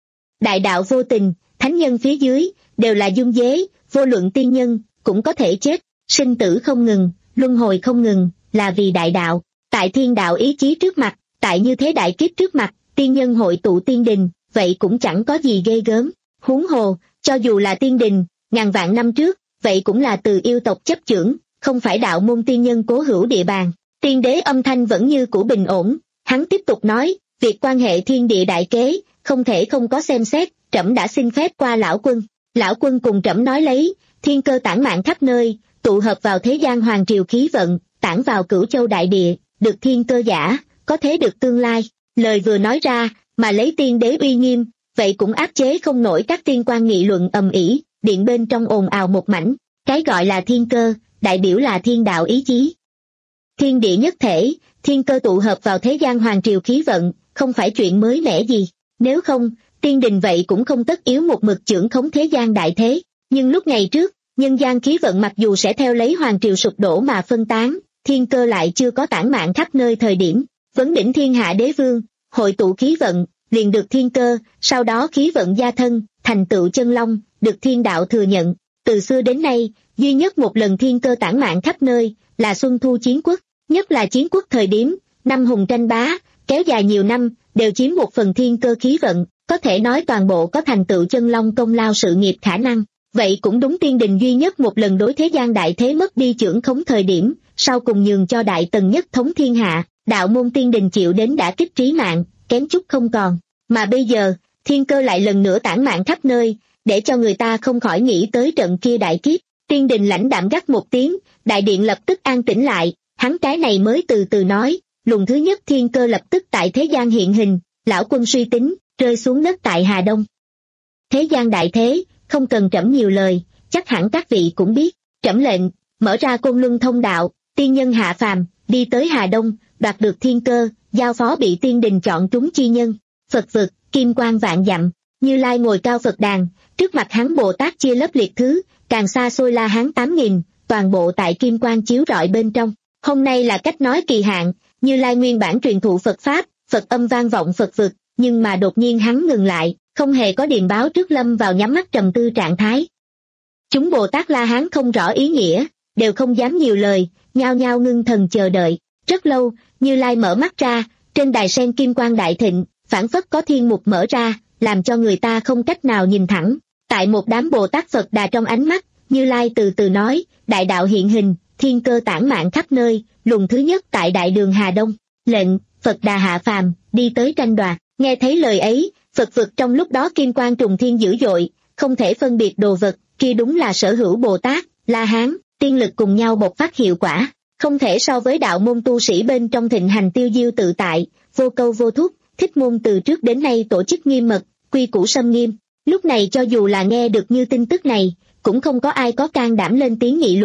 Đại đạo vô tình, thánh nhân phía dưới, đều là dung dế, vô luận tiên nhân, cũng có thể chết, sinh tử không ngừng, luân hồi không ngừng, là vì đại đạo. Tại thiên đạo ý chí trước mặt, tại như thế đại kiếp trước mặt, tiên nhân hội tụ tiên đình, vậy cũng chẳng có gì ghê gớm. Huống hồ, cho dù là tiên đình, ngàn vạn năm trước, vậy cũng là từ yêu tộc chấp chưởng, không phải đạo môn tiên nhân cố hữu địa bàn. Tiên đế âm thanh vẫn như cũ bình ổn, hắn tiếp tục nói, việc quan hệ thiên địa đại kế, không thể không có xem xét, trẫm đã xin phép qua lão quân. Lão quân cùng trẫm nói lấy, thiên cơ tản mạn khắp nơi, tụ hợp vào thế gian hoàng triều khí vận, tản vào cửu châu đại địa, được thiên cơ giả, có thế được tương lai. Lời vừa nói ra, mà lấy tiên đế uy nghiêm, vậy cũng áp chế không nổi các tiên quan nghị luận ầm ĩ, điện bên trong ồn ào một mảnh. Cái gọi là thiên cơ, đại biểu là thiên đạo ý chí. Thiên địa nhất thể, thiên cơ tụ hợp vào thế gian hoàng triều khí vận, không phải chuyện mới mẻ gì. Nếu không, tiên đình vậy cũng không tất yếu một mực chưởng khống thế gian đại thế. Nhưng lúc ngày trước, nhân gian khí vận mặc dù sẽ theo lấy hoàng triều sụp đổ mà phân tán, thiên cơ lại chưa có tản mạn khắp nơi thời điểm. Vấn đỉnh thiên hạ đế vương, hội tụ khí vận, liền được thiên cơ, sau đó khí vận gia thân, thành tựu chân long, được thiên đạo thừa nhận. Từ xưa đến nay, duy nhất một lần thiên cơ tản mạn khắp nơi, là Xuân Thu Chiến Quốc. Nhất là Chiến Quốc thời điểm, năm hùng tranh bá, kéo dài nhiều năm, đều chiếm một phần thiên cơ khí vận, có thể nói toàn bộ có thành tựu chân long công lao sự nghiệp khả năng. Vậy cũng đúng tiên đình duy nhất một lần đối thế gian đại thế mất đi chưởng khống thời điểm, sau cùng nhường cho đại tần nhất thống thiên hạ, đạo môn tiên đình chịu đến đả kích trí mạng, kém chút không còn. Mà bây giờ, thiên cơ lại lần nữa tản mạn khắp nơi, để cho người ta không khỏi nghĩ tới trận kia đại kiếp. Tiên đình lãnh đạm gắt một tiếng, đại điện lập tức an tĩnh lại, hắn cái này mới từ từ nói, luồng thứ nhất thiên cơ lập tức tại thế gian hiện hình, lão quân suy tính, rơi xuống đất tại Hà Đông. Thế gian đại thế, không cần trẫm nhiều lời, chắc hẳn các vị cũng biết, trẫm lệnh, mở ra côn luân thông đạo, tiên nhân hạ phàm, đi tới Hà Đông, đoạt được thiên cơ, giao phó bị tiên đình chọn trúng chi nhân. Phật vực, kim quang vạn dặm, Như Lai ngồi cao Phật đàn, trước mặt hắn Bồ Tát chia lớp liệt thứ, càng xa xôi La Hán tám nghìn, toàn bộ tại kim quang chiếu rọi bên trong. Hôm nay là cách nói kỳ hạn, Như Lai nguyên bản truyền thụ Phật Pháp, Phật âm vang vọng Phật vực, nhưng mà đột nhiên hắn ngừng lại, không hề có điềm báo trước lâm vào nhắm mắt trầm tư trạng thái. Chúng Bồ Tát La Hán không rõ ý nghĩa, đều không dám nhiều lời, nhao nhao ngưng thần chờ đợi. Rất lâu, Như Lai mở mắt ra, trên đài sen kim quang đại thịnh, phảng phất có thiên mục mở ra, làm cho người ta không cách nào nhìn thẳng. Tại một đám Bồ Tát Phật Đà trong ánh mắt, Như Lai từ từ nói, đại đạo hiện hình, thiên cơ tản mạn khắp nơi, luồng thứ nhất tại đại đường Hà Đông, lệnh, Phật Đà hạ phàm, đi tới tranh đoạt. Nghe thấy lời ấy, Phật vực trong lúc đó kim quang trùng thiên dữ dội, không thể phân biệt đồ vật, kia đúng là sở hữu Bồ Tát, La Hán, tiên lực cùng nhau bộc phát hiệu quả, không thể so với đạo môn tu sĩ bên trong thịnh hành tiêu diêu tự tại, vô câu vô thúc. Thích môn từ trước đến nay tổ chức nghiêm mật, quy củ xâm nghiêm. Lúc này cho dù là nghe được như tin tức này, cũng không có ai có can đảm lên tiếng nghị luận,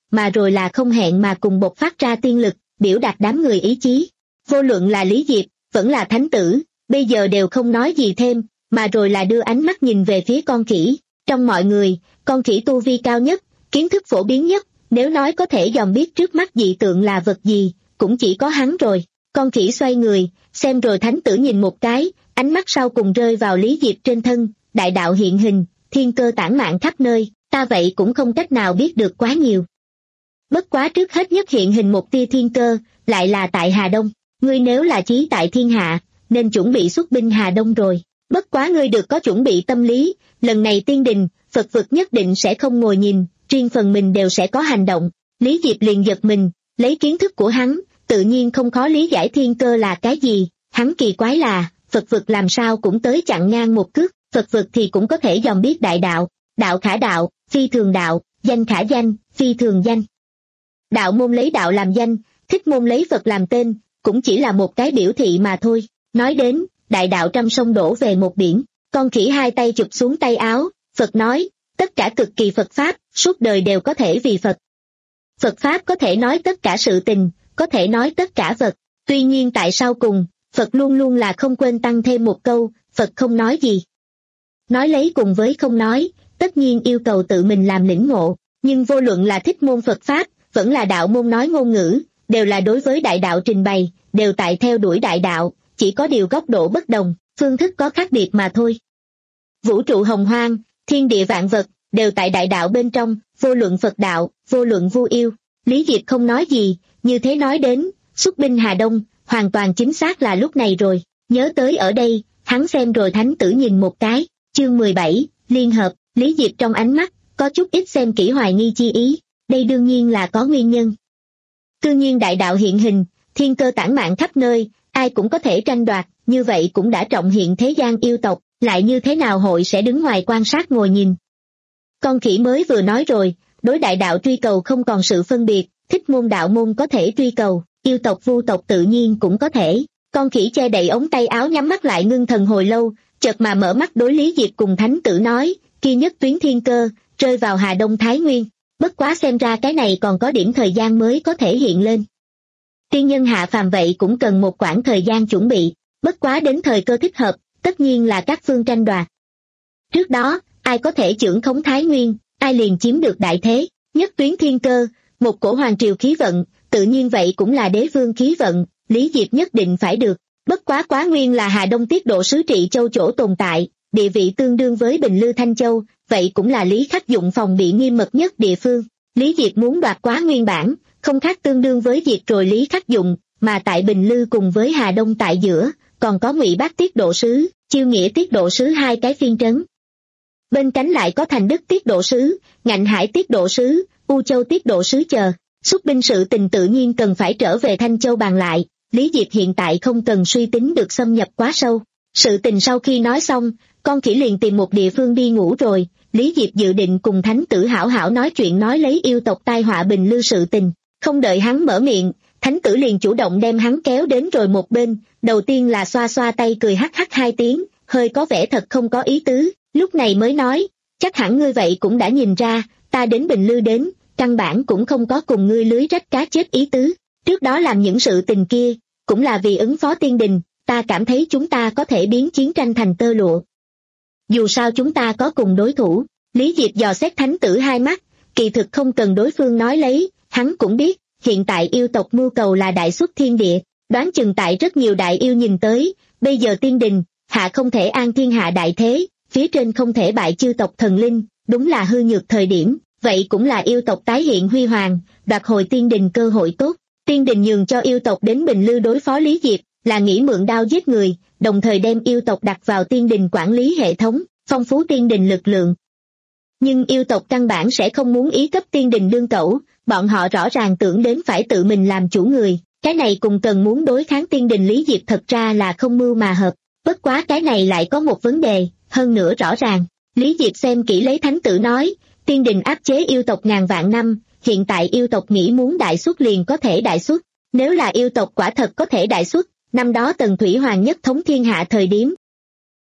mà rồi là không hẹn mà cùng bộc phát ra tiên lực, biểu đạt đám người ý chí. Vô luận là Lý Diệp, vẫn là thánh tử, bây giờ đều không nói gì thêm, mà rồi là đưa ánh mắt nhìn về phía con khỉ. Trong mọi người, con khỉ tu vi cao nhất, kiến thức phổ biến nhất, nếu nói có thể dòm biết trước mắt dị tượng là vật gì, cũng chỉ có hắn rồi. Con khỉ xoay người, xem rồi thánh tử nhìn một cái, ánh mắt sau cùng rơi vào Lý Diệp trên thân, đại đạo hiện hình, thiên cơ tản mạn khắp nơi, ta vậy cũng không cách nào biết được quá nhiều. Bất quá trước hết nhất hiện hình một tia thiên cơ, lại là tại Hà Đông, ngươi nếu là chí tại thiên hạ, nên chuẩn bị xuất binh Hà Đông rồi. Bất quá ngươi được có chuẩn bị tâm lý, lần này tiên đình, Phật vực nhất định sẽ không ngồi nhìn, riêng phần mình đều sẽ có hành động. Lý Diệp liền giật mình, lấy kiến thức của hắn, tự nhiên không khó lý giải thiên cơ là cái gì. Hắn kỳ quái là, Phật vực làm sao cũng tới chặn ngang một cước, Phật vực thì cũng có thể dòm biết đại đạo, đạo khả đạo, phi thường đạo, danh khả danh, phi thường danh. Đạo môn lấy đạo làm danh, thích môn lấy Phật làm tên, cũng chỉ là một cái biểu thị mà thôi. Nói đến, đại đạo trăm sông đổ về một biển, con khỉ hai tay chụp xuống tay áo, Phật nói, tất cả cực kỳ Phật Pháp, suốt đời đều có thể vì Phật. Phật Pháp có thể nói tất cả sự tình, có thể nói tất cả vật, tuy nhiên tại sao cùng, Phật luôn luôn là không quên tăng thêm một câu, Phật không nói gì. Nói lấy cùng với không nói, tất nhiên yêu cầu tự mình làm lĩnh ngộ, nhưng vô luận là thích môn Phật Pháp, vẫn là đạo môn nói ngôn ngữ, đều là đối với đại đạo trình bày, đều tại theo đuổi đại đạo, chỉ có điều góc độ bất đồng, phương thức có khác biệt mà thôi. Vũ trụ hồng hoang, thiên địa vạn vật, đều tại đại đạo bên trong, vô luận Phật đạo, vô luận vu yêu. Lý Diệp không nói gì, như thế nói đến, xuất binh Hà Đông, hoàn toàn chính xác là lúc này rồi. Nhớ tới ở đây, hắn xem rồi thánh tử nhìn một cái, chương mười bảy, liên hợp, Lý Diệp trong ánh mắt, có chút ít xem kỹ hoài nghi chi ý, đây đương nhiên là có nguyên nhân. Tự nhiên đại đạo hiện hình, thiên cơ tản mạn khắp nơi, ai cũng có thể tranh đoạt, như vậy cũng đã trọng hiện thế gian yêu tộc, lại như thế nào hội sẽ đứng ngoài quan sát ngồi nhìn. Con khỉ mới vừa nói rồi, đối đại đạo truy cầu không còn sự phân biệt, thích môn đạo môn có thể truy cầu, yêu tộc vu tộc tự nhiên cũng có thể. Con khỉ che đậy ống tay áo nhắm mắt lại ngưng thần hồi lâu, chợt mà mở mắt đối Lý Diệp cùng thánh tử nói, kia nhất tuyến thiên cơ, rơi vào Hà Đông Thái Nguyên, bất quá xem ra cái này còn có điểm thời gian mới có thể hiện lên. Tiên nhân hạ phàm vậy cũng cần một quãng thời gian chuẩn bị, bất quá đến thời cơ thích hợp, tất nhiên là các phương tranh đoạt. Trước đó, ai có thể chưởng khống Thái Nguyên, ai liền chiếm được đại thế, nhất tuyến thiên cơ, một cổ hoàng triều khí vận, tự nhiên vậy cũng là đế vương khí vận, Lý Diệp nhất định phải được. Bất quá Quá Nguyên là Hà Đông tiết độ sứ trị châu chỗ tồn tại, địa vị tương đương với Bình Lư Thanh Châu, vậy cũng là Lý Khắc Dụng phòng bị nghiêm mật nhất địa phương. Lý Diệp muốn đoạt Quá Nguyên bản, không khác tương đương với diệt rồi Lý Khắc Dụng, mà tại Bình Lư cùng với Hà Đông tại giữa, còn có Ngụy Bác tiết độ sứ, Chiêu Nghĩa tiết độ sứ hai cái phiên trấn. Bên cánh lại có Thành Đức tiết độ sứ, Ngạnh Hải tiết độ sứ, U Châu tiết độ sứ chờ. Xuất binh sự tình tự nhiên cần phải trở về Thanh Châu bàn lại, Lý Diệp hiện tại không cần suy tính được xâm nhập quá sâu. Sự tình sau khi nói xong, con khỉ liền tìm một địa phương đi ngủ rồi, Lý Diệp dự định cùng thánh tử hảo hảo nói chuyện nói lấy yêu tộc tai họa Bình Lư sự tình. Không đợi hắn mở miệng, thánh tử liền chủ động đem hắn kéo đến rồi một bên, đầu tiên là xoa xoa tay cười hắc hắc hai tiếng, hơi có vẻ thật không có ý tứ, lúc này mới nói, chắc hẳn ngươi vậy cũng đã nhìn ra, ta đến Bình Lư đến, căn bản cũng không có cùng ngươi lưới rách cá chết ý tứ, trước đó làm những sự tình kia, cũng là vì ứng phó tiên đình, ta cảm thấy chúng ta có thể biến chiến tranh thành tơ lụa. Dù sao chúng ta có cùng đối thủ, Lý Diệp dò xét thánh tử hai mắt, kỳ thực không cần đối phương nói lấy, hắn cũng biết, hiện tại yêu tộc mưu cầu là đại xuất thiên địa, đoán chừng tại rất nhiều đại yêu nhìn tới, bây giờ tiên đình, hạ không thể an thiên hạ đại thế, phía trên không thể bại chư tộc thần linh, đúng là hư nhược thời điểm, vậy cũng là yêu tộc tái hiện huy hoàng, đoạt hồi tiên đình cơ hội tốt. Tiên đình nhường cho yêu tộc đến Bình Lư đối phó Lý Diệp, là nghĩ mượn đao giết người, đồng thời đem yêu tộc đặt vào tiên đình quản lý hệ thống, phong phú tiên đình lực lượng. Nhưng yêu tộc căn bản sẽ không muốn ý cấp tiên đình đương cẩu, bọn họ rõ ràng tưởng đến phải tự mình làm chủ người, cái này cùng cần muốn đối kháng tiên đình Lý Diệp thật ra là không mưu mà hợp. Bất quá cái này lại có một vấn đề, hơn nữa rõ ràng, Lý Diệp xem kỹ lấy thánh tử nói, tiên đình áp chế yêu tộc ngàn vạn năm, hiện tại yêu tộc nghĩ muốn đại xuất liền có thể đại xuất, nếu là yêu tộc quả thật có thể đại xuất, năm đó Tần Thủy Hoàng nhất thống thiên hạ thời điểm.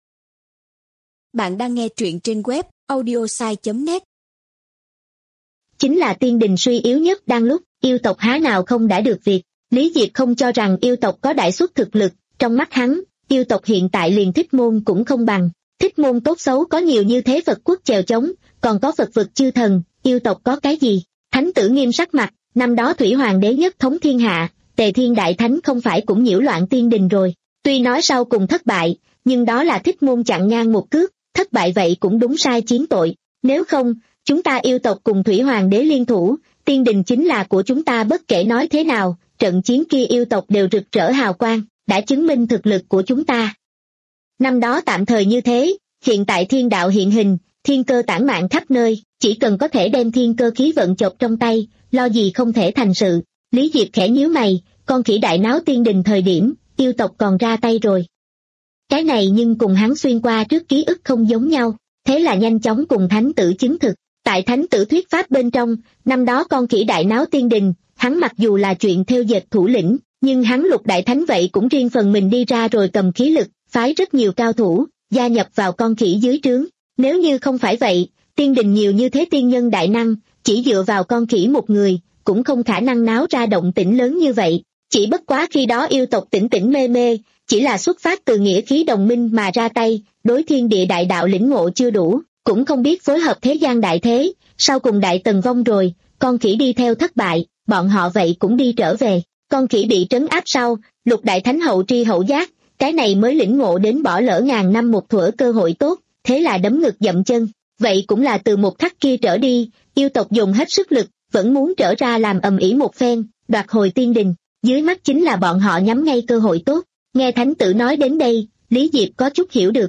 Bạn đang nghe truyện trên web audiosai chấm net. chính là tiên đình suy yếu nhất đang lúc, yêu tộc há nào không đã được việc. Lý Diệp không cho rằng yêu tộc có đại suất thực lực, trong mắt hắn, yêu tộc hiện tại liền Thích Môn cũng không bằng. Thích Môn tốt xấu có nhiều như thế Phật quốc chèo chống, còn có Phật vực chư thần, yêu tộc có cái gì? Thánh tử nghiêm sắc mặt, năm đó Thủy Hoàng đế nhất thống thiên hạ, Tề Thiên Đại Thánh không phải cũng nhiễu loạn tiên đình rồi. Tuy nói sau cùng thất bại, nhưng đó là Thích Môn chặn ngang một cước, thất bại vậy cũng đúng sai chiến tội. Nếu không, chúng ta yêu tộc cùng Thủy Hoàng đế liên thủ, tiên đình chính là của chúng ta bất kể nói thế nào, trận chiến kia yêu tộc đều rực rỡ hào quang, đã chứng minh thực lực của chúng ta. Năm đó tạm thời như thế, hiện tại thiên đạo hiện hình, thiên cơ tản mạn khắp nơi, chỉ cần có thể đem thiên cơ khí vận chộp trong tay, lo gì không thể thành sự. Lý Diệp khẽ nhíu mày, con khỉ đại náo tiên đình thời điểm, yêu tộc còn ra tay rồi. Cái này nhưng cùng hắn xuyên qua trước ký ức không giống nhau, thế là nhanh chóng cùng thánh tử chứng thực. Tại thánh tử thuyết pháp bên trong, năm đó con khỉ đại náo tiên đình, hắn mặc dù là chuyện theo dệt thủ lĩnh, nhưng hắn Lục Đại Thánh vậy cũng riêng phần mình đi ra rồi cầm khí lực, phái rất nhiều cao thủ, gia nhập vào con khỉ dưới trướng. Nếu như không phải vậy, tiên đình nhiều như thế tiên nhân đại năng, chỉ dựa vào con khỉ một người, cũng không khả năng náo ra động tĩnh lớn như vậy. Chỉ bất quá khi đó yêu tộc tỉnh tỉnh mê mê, chỉ là xuất phát từ nghĩa khí đồng minh mà ra tay, đối thiên địa đại đạo lĩnh ngộ chưa đủ, cũng không biết phối hợp thế gian đại thế, sau cùng đại tần vong rồi, con khỉ đi theo thất bại, bọn họ vậy cũng đi trở về. Con khỉ bị trấn áp sau, Lục Đại Thánh hậu tri hậu giác, cái này mới lĩnh ngộ đến bỏ lỡ ngàn năm một thuở cơ hội tốt, thế là đấm ngực dậm chân. Vậy cũng là từ một khắc kia trở đi, yêu tộc dùng hết sức lực, vẫn muốn trở ra làm ầm ĩ một phen, đoạt hồi tiên đình, dưới mắt chính là bọn họ nhắm ngay cơ hội tốt. Nghe thánh tử nói đến đây, Lý Diệp có chút hiểu được.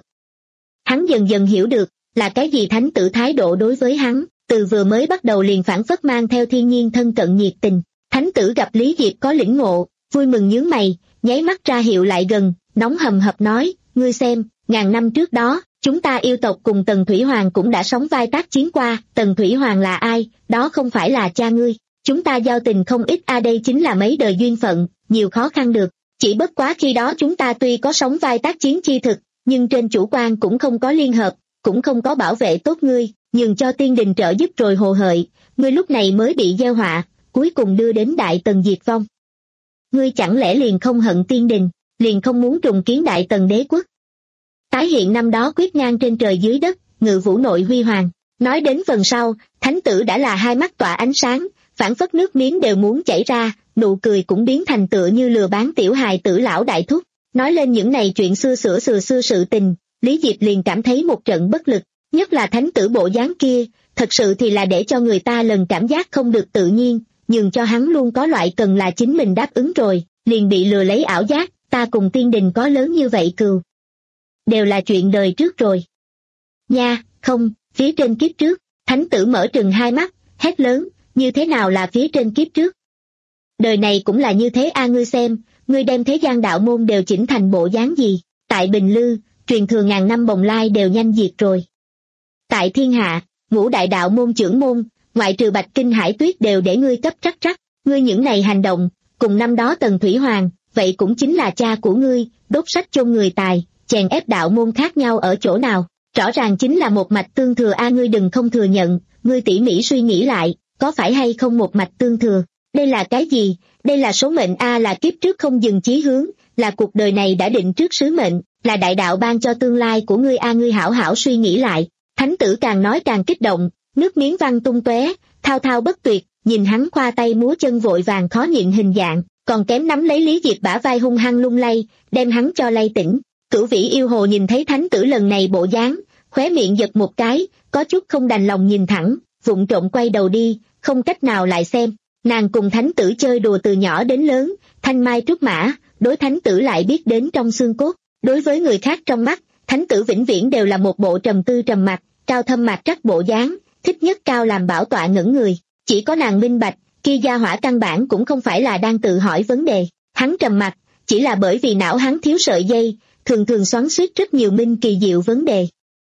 Hắn dần dần hiểu được, là cái gì thánh tử thái độ đối với hắn, từ vừa mới bắt đầu liền phản phất mang theo thiên nhiên thân cận nhiệt tình. Thánh tử gặp Lý Diệp có lĩnh ngộ, vui mừng nhướng mày, nháy mắt ra hiệu lại gần, nóng hầm hập nói, ngươi xem, ngàn năm trước đó, chúng ta yêu tộc cùng Tần Thủy Hoàng cũng đã sóng vai tác chiến qua. Tần Thủy Hoàng là ai? Đó không phải là cha ngươi. Chúng ta giao tình không ít a, đây chính là mấy đời duyên phận, nhiều khó khăn được. Chỉ bất quá khi đó chúng ta tuy có sóng vai tác chiến chi thực, nhưng trên chủ quan cũng không có liên hợp, cũng không có bảo vệ tốt ngươi, nhường cho tiên đình trợ giúp rồi hồ hợi, ngươi lúc này mới bị gieo họa, cuối cùng đưa đến Đại Tần diệt vong. Ngươi chẳng lẽ liền không hận tiên đình, liền không muốn trùng kiến Đại Tần đế quốc? Tái hiện năm đó quyết ngang trên trời dưới đất, ngự vũ nội huy hoàng. Nói đến phần sau, thánh tử đã là hai mắt tỏa ánh sáng, phảng phất nước miếng đều muốn chảy ra, nụ cười cũng biến thành tựa như lừa bán tiểu hài tử lão đại thúc. Nói lên những này chuyện xưa xửa xưa xưa sự tình, Lý Diệp liền cảm thấy một trận bất lực, nhất là thánh tử bộ dáng kia, thật sự thì là để cho người ta lần cảm giác không được tự nhiên, nhường cho hắn luôn có loại cần là chính mình đáp ứng rồi, liền bị lừa lấy ảo giác, ta cùng tiên đình có lớn như vậy cừu. Đều là chuyện đời trước rồi. Nha, không, phía trên kiếp trước, thánh tử mở trừng hai mắt, hét lớn, như thế nào là phía trên kiếp trước? Đời này cũng là như thế a, ngươi xem, ngươi đem thế gian đạo môn đều chỉnh thành bộ dáng gì, tại Bình Lư, truyền thừa ngàn năm bồng lai đều nhanh diệt rồi. Tại thiên hạ, ngũ đại đạo môn trưởng môn, ngoại trừ Bạch Kinh Hải Tuyết đều để ngươi cấp trắc trắc, ngươi những này hành động, cùng năm đó Tần Thủy Hoàng, vậy cũng chính là cha của ngươi, đốt sách chôn người tài, chèn ép đạo môn khác nhau ở chỗ nào, rõ ràng chính là một mạch tương thừa a, ngươi đừng không thừa nhận, ngươi tỉ mỉ suy nghĩ lại, có phải hay không một mạch tương thừa, đây là cái gì, đây là số mệnh a, là kiếp trước không dừng chí hướng, là cuộc đời này đã định trước sứ mệnh, là đại đạo ban cho tương lai của ngươi a, ngươi hảo hảo suy nghĩ lại. Thánh tử càng nói càng kích động, nước miếng văng tung tóe, thao thao bất tuyệt, nhìn hắn khoa tay múa chân vội vàng khó nhịn hình dạng, còn kém nắm lấy Lý Diệp bả vai hung hăng lung lay, đem hắn cho lay tỉnh. Cửu Vĩ yêu hồ nhìn thấy thánh tử lần này bộ dáng, khóe miệng giật một cái, có chút không đành lòng nhìn thẳng, vụng trộm quay đầu đi, không cách nào lại xem. Nàng cùng thánh tử chơi đùa từ nhỏ đến lớn, thanh mai trúc mã, đối thánh tử lại biết đến trong xương cốt. Đối với người khác trong mắt, thánh tử vĩnh viễn đều là một bộ trầm tư trầm mặc, cao thâm mạc trắc bộ dáng, thích nhất cao làm bảo tọa ngẩn người. Chỉ có nàng minh bạch, kia gia hỏa căn bản cũng không phải là đang tự hỏi vấn đề. Hắn trầm mặc, chỉ là bởi vì não hắn thiếu sợi dây, thường thường xoắn xuýt rất nhiều minh kỳ diệu vấn đề.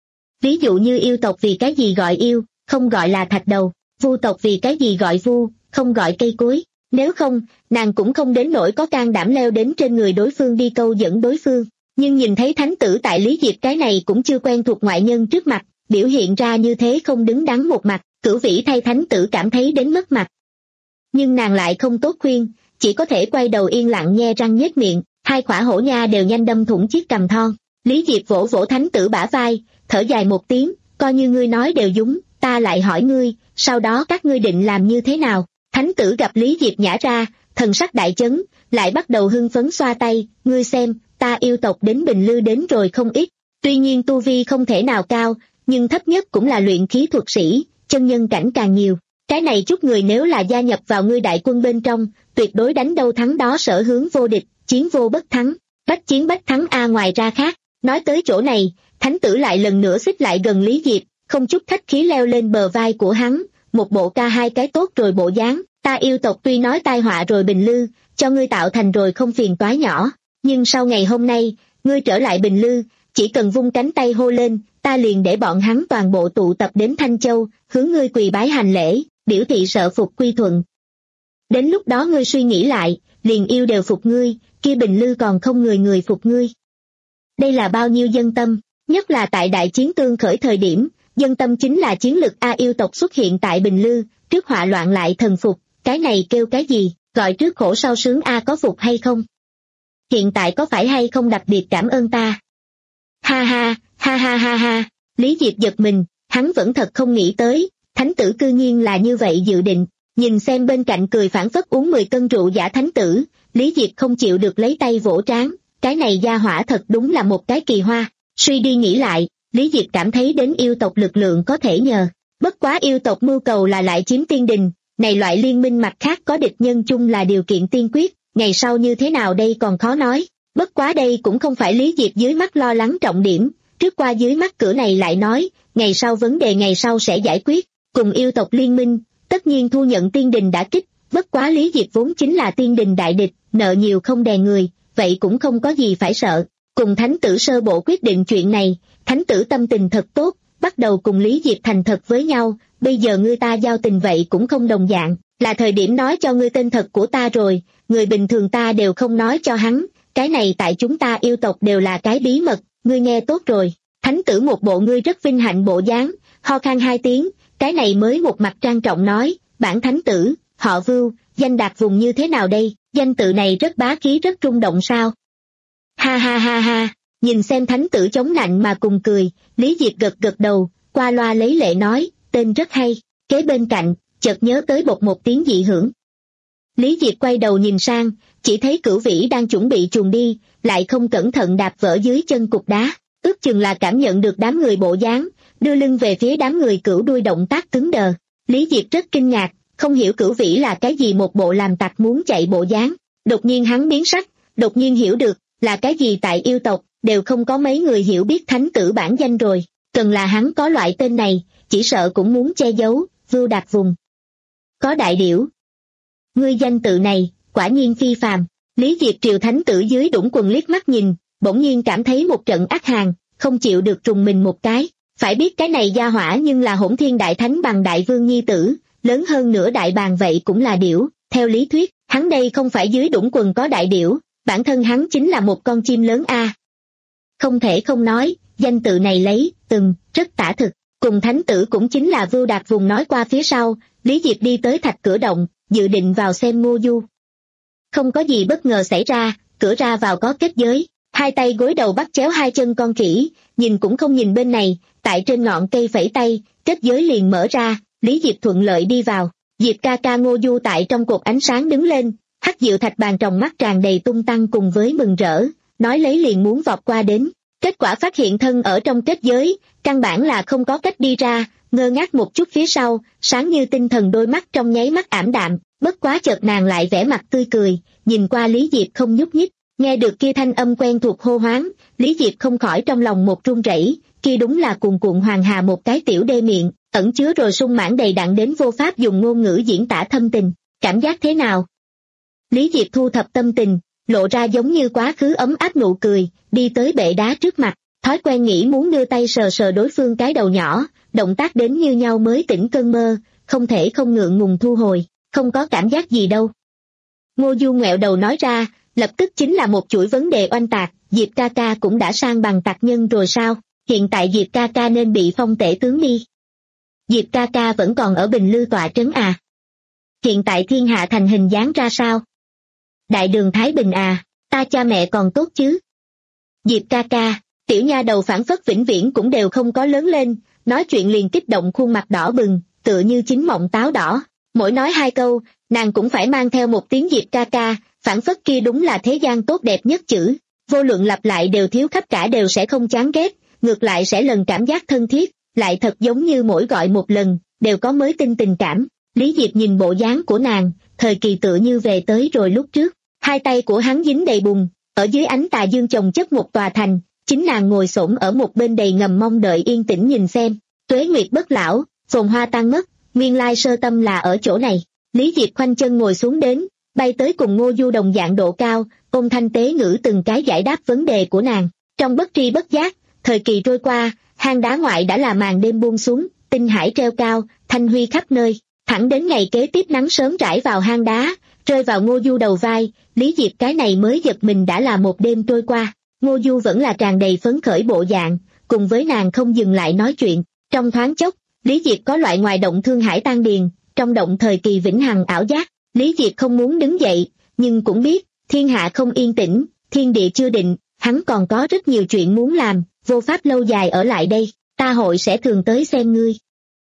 Ví dụ như yêu tộc vì cái gì gọi yêu, không gọi là thạch đầu, vu tộc vì cái gì gọi vu, không gọi cây cối. Nếu không, nàng cũng không đến nỗi có can đảm leo đến trên người đối phương đi câu dẫn đối phương. Nhưng nhìn thấy thánh tử tại Lý Diệp cái này cũng chưa quen thuộc ngoại nhân trước mặt, biểu hiện ra như thế không đứng đắn một mặt, Cửu Vĩ thay thánh tử cảm thấy đến mất mặt. Nhưng nàng lại không tốt khuyên, chỉ có thể quay đầu yên lặng nhe răng nhếch miệng, hai khỏa hổ nha đều nhanh đâm thủng chiếc cằm thon. Lý Diệp vỗ vỗ thánh tử bả vai, thở dài một tiếng, coi như ngươi nói đều đúng, ta lại hỏi ngươi, sau đó các ngươi định làm như thế nào? Thánh tử gặp Lý Diệp nhả ra, thần sắc đại chấn, lại bắt đầu hưng phấn xoa tay, ngươi xem, ta yêu tộc đến Bình Lư đến rồi không ít, tuy nhiên tu vi không thể nào cao, nhưng thấp nhất cũng là luyện khí thuật sĩ, chân nhân cảnh càng nhiều. Cái này chút người nếu là gia nhập vào ngươi đại quân bên trong, tuyệt đối đánh đâu thắng đó, sở hướng vô địch, chiến vô bất thắng, bách chiến bách thắng a. Ngoài ra khác, nói tới chỗ này, thánh tử lại lần nữa xích lại gần Lý Diệp, không chút khách khí leo lên bờ vai của hắn, một bộ ca hai cái tốt rồi bộ dáng, ta yêu tộc tuy nói tai họa rồi Bình Lư, cho ngươi tạo thành rồi không phiền toái nhỏ, nhưng sau ngày hôm nay, ngươi trở lại Bình Lư, chỉ cần vung cánh tay hô lên, ta liền để bọn hắn toàn bộ tụ tập đến Thanh Châu, hướng ngươi quỳ bái hành lễ, biểu thị sợ phục quy thuận. Đến lúc đó ngươi suy nghĩ lại, liền yêu đều phục ngươi, kia Bình Lư còn không người người phục ngươi. Đây là bao nhiêu dân tâm, nhất là tại đại chiến tương khởi thời điểm, dân tâm chính là chiến lực A. Yêu tộc xuất hiện tại Bình Lư, trước họa loạn lại thần phục, cái này kêu cái gì, gọi trước khổ sau sướng A. Có phục hay không? Hiện tại có phải hay không đặc biệt cảm ơn ta? Ha ha, ha ha ha ha, Lý Diệp giật mình, hắn vẫn thật không nghĩ tới, thánh tử cư nhiên là như vậy dự định, nhìn xem bên cạnh cười phảng phất uống mười cân rượu giả thánh tử, Lý Diệp không chịu được lấy tay vỗ trán, cái này gia hỏa thật đúng là một cái kỳ hoa, suy đi nghĩ lại, Lý Diệp cảm thấy đến yêu tộc lực lượng có thể nhờ, bất quá yêu tộc mưu cầu là lại chiếm tiên đình, này loại liên minh mặt khác có địch nhân chung là điều kiện tiên quyết, ngày sau như thế nào đây còn khó nói, bất quá đây cũng không phải Lý Diệp dưới mắt lo lắng trọng điểm, trước qua dưới mắt cửa này lại nói, ngày sau vấn đề ngày sau sẽ giải quyết, cùng yêu tộc liên minh, tất nhiên thu nhận tiên đình đã kích, bất quá Lý Diệp vốn chính là tiên đình đại địch, nợ nhiều không đè người, vậy cũng không có gì phải sợ, cùng thánh tử sơ bộ quyết định chuyện này, thánh tử tâm tình thật tốt, bắt đầu cùng Lý Diệp thành thật với nhau, bây giờ ngươi ta giao tình vậy cũng không đồng dạng, là thời điểm nói cho ngươi tên thật của ta rồi, người bình thường ta đều không nói cho hắn, cái này tại chúng ta yêu tộc đều là cái bí mật, ngươi nghe tốt rồi, thánh tử một bộ ngươi rất vinh hạnh bộ dáng, ho khan hai tiếng, cái này mới một mặt trang trọng nói, bản thánh tử, họ Vưu, danh đạt vùng như thế nào đây, danh tự này rất bá khí rất rung động sao? Ha ha ha ha, nhìn xem thánh tử chống nạnh mà cùng cười, Lý Diệp gật gật đầu, qua loa lấy lệ nói, tên rất hay, kế bên cạnh, chợt nhớ tới bột một tiếng dị hưởng. Lý Diệp quay đầu nhìn sang, chỉ thấy Cửu Vĩ đang chuẩn bị chuồn đi, lại không cẩn thận đạp vỡ dưới chân cục đá, ước chừng là cảm nhận được đám người bộ dáng, đưa lưng về phía đám người Cửu đuôi động tác cứng đờ. Lý Diệp rất kinh ngạc, không hiểu Cửu Vĩ là cái gì một bộ làm tặc muốn chạy bộ dáng, đột nhiên hắn biến sắc, đột nhiên hiểu được, là cái gì tại yêu tộc, đều không có mấy người hiểu biết thánh tử bản danh rồi, cần là hắn có loại tên này, chỉ sợ cũng muốn che giấu, Vưu Đạt Vùng. Có đại điểu. Ngươi danh tự này, quả nhiên phi phàm, Lý Diệp triều thánh tử dưới đũng quần liếc mắt nhìn, bỗng nhiên cảm thấy một trận ác hàn, không chịu được trùng mình một cái, phải biết cái này gia hỏa nhưng là hỗn thiên đại thánh bằng đại vương nhi tử, lớn hơn nữa đại bàng vậy cũng là điểu, theo lý thuyết, hắn đây không phải dưới đũng quần có đại điểu, bản thân hắn chính là một con chim lớn a. Không thể không nói, danh tự này lấy, từng, rất tả thực, cùng thánh tử cũng chính là Vưu Đạt Vùng nói qua phía sau, Lý Diệp đi tới thạch cửa động, dự định vào xem Ngô Du. Không có gì bất ngờ xảy ra, cửa ra vào có kết giới, hai tay gối đầu bắt chéo hai chân con khỉ, nhìn cũng không nhìn bên này, tại trên ngọn cây phẩy tay, kết giới liền mở ra, Lý Diệp thuận lợi đi vào, Diệp ca ca Ngô Du tại trong cột ánh sáng đứng lên, Hắc Diệu Thạch bàn trong mắt tràn đầy tung tăng cùng với mừng rỡ, nói lấy liền muốn vọt qua đến, kết quả phát hiện thân ở trong kết giới, căn bản là không có cách đi ra, ngơ ngác một chút phía sau, sáng như tinh thần đôi mắt trong nháy mắt ảm đạm, bất quá chợt nàng lại vẻ mặt tươi cười, nhìn qua Lý Diệp không nhúc nhích, nghe được kia thanh âm quen thuộc hô hoáng, Lý Diệp không khỏi trong lòng một run rẩy, kia đúng là cuồn cuộn hoàng hà một cái tiểu đê miệng, ẩn chứa rồi sung mãn đầy đặn đến vô pháp dùng ngôn ngữ diễn tả thâm tình, cảm giác thế nào? Lý Diệp thu thập tâm tình, lộ ra giống như quá khứ ấm áp nụ cười, đi tới bệ đá trước mặt, thói quen nghĩ muốn đưa tay sờ sờ đối phương cái đầu nhỏ, động tác đến như nhau mới tỉnh cơn mơ, không thể không ngượng ngùng thu hồi, không có cảm giác gì đâu. Ngô Du ngẹo đầu nói ra, lập tức chính là một chuỗi vấn đề oanh tạc, Diệp ca ca cũng đã sang bằng tạc nhân rồi sao, hiện tại Diệp ca ca nên bị phong tể tướng đi. Diệp ca ca vẫn còn ở Bình Lư tọa trấn à? Hiện tại thiên hạ thành hình dáng ra sao? Đại đường Thái Bình à, ta cha mẹ còn tốt chứ? Diệp ca ca, tiểu nha đầu phản phất vĩnh viễn cũng đều không có lớn lên, nói chuyện liền kích động khuôn mặt đỏ bừng, tựa như chín mọng táo đỏ. Mỗi nói hai câu, nàng cũng phải mang theo một tiếng Diệp ca ca, phản phất kia đúng là thế gian tốt đẹp nhất chữ. Vô luận lặp lại đều thiếu khắp cả đều sẽ không chán ghét, ngược lại sẽ lần cảm giác thân thiết, lại thật giống như mỗi gọi một lần, đều có mới tinh tình cảm. Lý Diệp nhìn bộ dáng của nàng, thời kỳ tựa như về tới rồi lúc trước, hai tay của hắn dính đầy bùn, ở dưới ánh tà dương chồng chất một tòa thành, chính nàng ngồi xổm ở một bên đầy ngầm mong đợi yên tĩnh nhìn xem. Tuế nguyệt bất lão, phồn hoa tan mất, nguyên lai sơ tâm là ở chỗ này. Lý Diệp khoanh chân ngồi xuống đến, bay tới cùng Ngô Du đồng dạng độ cao, ôn thanh tế ngữ từng cái giải đáp vấn đề của nàng. Trong bất tri bất giác, thời kỳ trôi qua, hang đá ngoại đã là màn đêm buông xuống, tinh hải treo cao, thanh huy khắp nơi. Thẳng đến ngày kế tiếp nắng sớm rải vào hang đá, rơi vào Ngô Du đầu vai, Lý Diệp cái này mới giật mình đã là một đêm trôi qua. Ngô Du vẫn là tràn đầy phấn khởi bộ dạng, cùng với nàng không dừng lại nói chuyện. Trong thoáng chốc, Lý Diệp có loại ngoài động thương hải tan điền, trong động thời kỳ vĩnh hằng ảo giác. Lý Diệp không muốn đứng dậy, nhưng cũng biết, thiên hạ không yên tĩnh, thiên địa chưa định, hắn còn có rất nhiều chuyện muốn làm, vô pháp lâu dài ở lại đây, ta hội sẽ thường tới xem ngươi.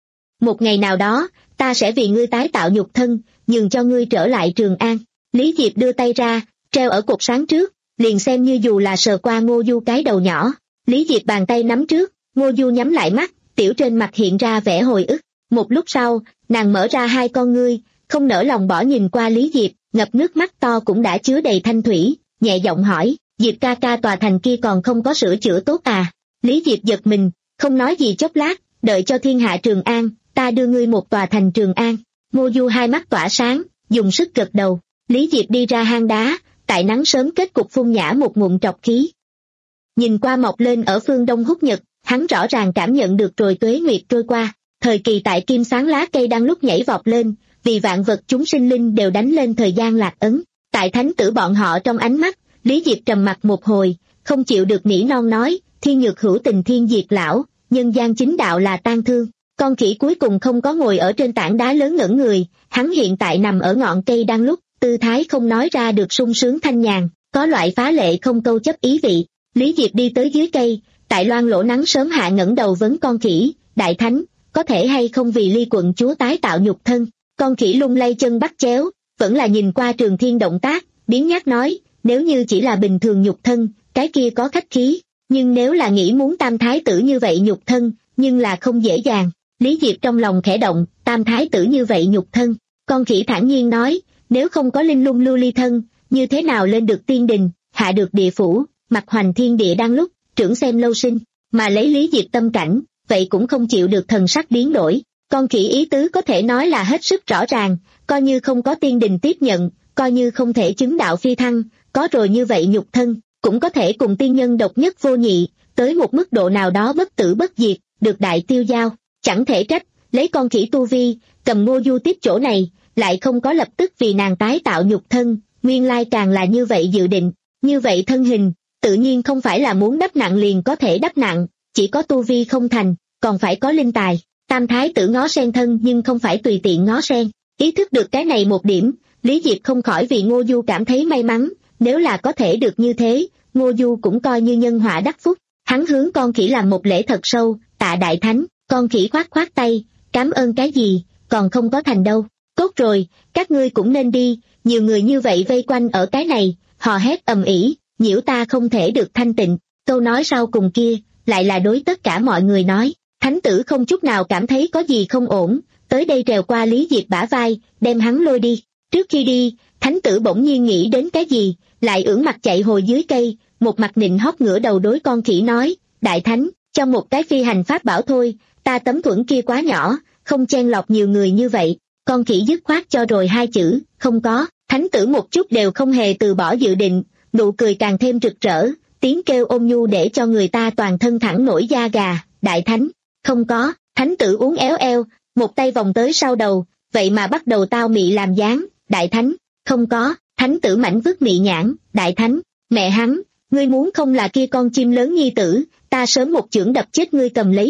Một ngày nào đó, ta sẽ vì ngươi tái tạo nhục thân, nhường cho ngươi trở lại Trường An. Lý Diệp đưa tay ra, treo ở cột sáng trước, liền xem như dù là sờ qua Ngô Du cái đầu nhỏ. Lý Diệp bàn tay nắm trước, Ngô Du nhắm lại mắt, tiểu trên mặt hiện ra vẻ hồi ức. Một lúc sau, nàng mở ra hai con ngươi, không nỡ lòng bỏ nhìn qua Lý Diệp, ngập nước mắt to cũng đã chứa đầy thanh thủy, nhẹ giọng hỏi, Diệp ca ca tòa thành kia còn không có sửa chữa tốt à? Lý Diệp giật mình, không nói gì chốc lát, đợi cho thiên hạ Trường An, ta đưa ngươi một tòa thành Trường An. Ngô Du hai mắt tỏa sáng, dùng sức gật đầu. Lý Diệp đi ra hang đá, tại nắng sớm kết cục phun nhả một ngụm trọc khí. Nhìn qua mọc lên ở phương đông húc nhật, hắn rõ ràng cảm nhận được rồi tuế nguyệt trôi qua, thời kỳ tại kim sáng lá cây đang lúc nhảy vọt lên, vì vạn vật chúng sinh linh đều đánh lên thời gian lạc ấn. Tại thánh tử bọn họ trong ánh mắt, Lý Diệp trầm mặt một hồi, không chịu được nỉ non nói, thiên nhược hữu tình thiên diệt lão, nhân gian chính đạo là tan thương. Con khỉ cuối cùng không có ngồi ở trên tảng đá lớn ngẩn người, hắn hiện tại nằm ở ngọn cây đang lúc, tư thái không nói ra được sung sướng thanh nhàn, có loại phá lệ không câu chấp ý vị. Lý Diệp đi tới dưới cây, tại loang lỗ nắng sớm hạ ngẩng đầu vấn con khỉ, đại thánh, có thể hay không vì Ly quận chúa tái tạo nhục thân? Con khỉ lung lay chân bắt chéo, vẫn là nhìn qua Trường Thiên động tác, biến nhát nói, nếu như chỉ là bình thường nhục thân, cái kia có khách khí, nhưng nếu là nghĩ muốn tam thái tử như vậy nhục thân, nhưng là không dễ dàng. Lý Diệp trong lòng khẽ động, tam thái tử như vậy nhục thân. Con khỉ thản nhiên nói, nếu không có linh lung lưu ly thân, như thế nào lên được tiên đình, hạ được địa phủ, mặt hoành thiên địa đang lúc, trưởng xem lâu sinh, mà lấy Lý Diệp tâm cảnh, vậy cũng không chịu được thần sắc biến đổi. Con khỉ ý tứ có thể nói là hết sức rõ ràng, coi như không có tiên đình tiếp nhận, coi như không thể chứng đạo phi thăng, có rồi như vậy nhục thân, cũng có thể cùng tiên nhân độc nhất vô nhị, tới một mức độ nào đó bất tử bất diệt, được đại tiêu giao. Chẳng thể trách, lấy con khỉ tu vi, cầm Ngô Du tiếp chỗ này, lại không có lập tức vì nàng tái tạo nhục thân, nguyên lai càng là như vậy dự định, như vậy thân hình, tự nhiên không phải là muốn đắp nặng liền có thể đắp nặng, chỉ có tu vi không thành, còn phải có linh tài. Tam thái tử ngó sen thân nhưng không phải tùy tiện ngó sen, ý thức được cái này một điểm, Lý Diệp không khỏi vì Ngô Du cảm thấy may mắn, nếu là có thể được như thế, Ngô Du cũng coi như nhân họa đắc phúc. Hắn hướng con khỉ làm một lễ thật sâu, tạ đại thánh. Con khỉ khoát khoát tay, cảm ơn cái gì, còn không có thành đâu. Tốt rồi, các ngươi cũng nên đi, nhiều người như vậy vây quanh ở cái này, hò hét ầm ĩ, nhiễu ta không thể được thanh tịnh. Câu nói sau cùng kia, lại là đối tất cả mọi người nói. Thánh tử không chút nào cảm thấy có gì không ổn, tới đây trèo qua Lý Diệp bả vai, đem hắn lôi đi. Trước khi đi, thánh tử bỗng nhiên nghĩ đến cái gì, lại ưỡn mặt chạy hồi dưới cây, một mặt nịnh hót ngửa đầu đối con khỉ nói, đại thánh, cho một cái phi hành pháp bảo thôi, ta tấm thuẫn kia quá nhỏ, không chen lọc nhiều người như vậy. Con khỉ dứt khoát cho rồi hai chữ, không có. Thánh tử một chút đều không hề từ bỏ dự định, nụ cười càng thêm rực rỡ, tiếng kêu ôn nhu để cho người ta toàn thân thẳng nổi da gà. Đại thánh, không có. Thánh tử uốn éo eo, một tay vòng tới sau đầu, vậy mà bắt đầu tao mị làm dáng. Đại thánh, không có. Thánh tử mảnh vứt mị nhãn. Đại thánh, mẹ hắn, ngươi muốn không là kia con chim lớn nhi tử, ta sớm một chưởng đập chết ngươi cầm lấy đi.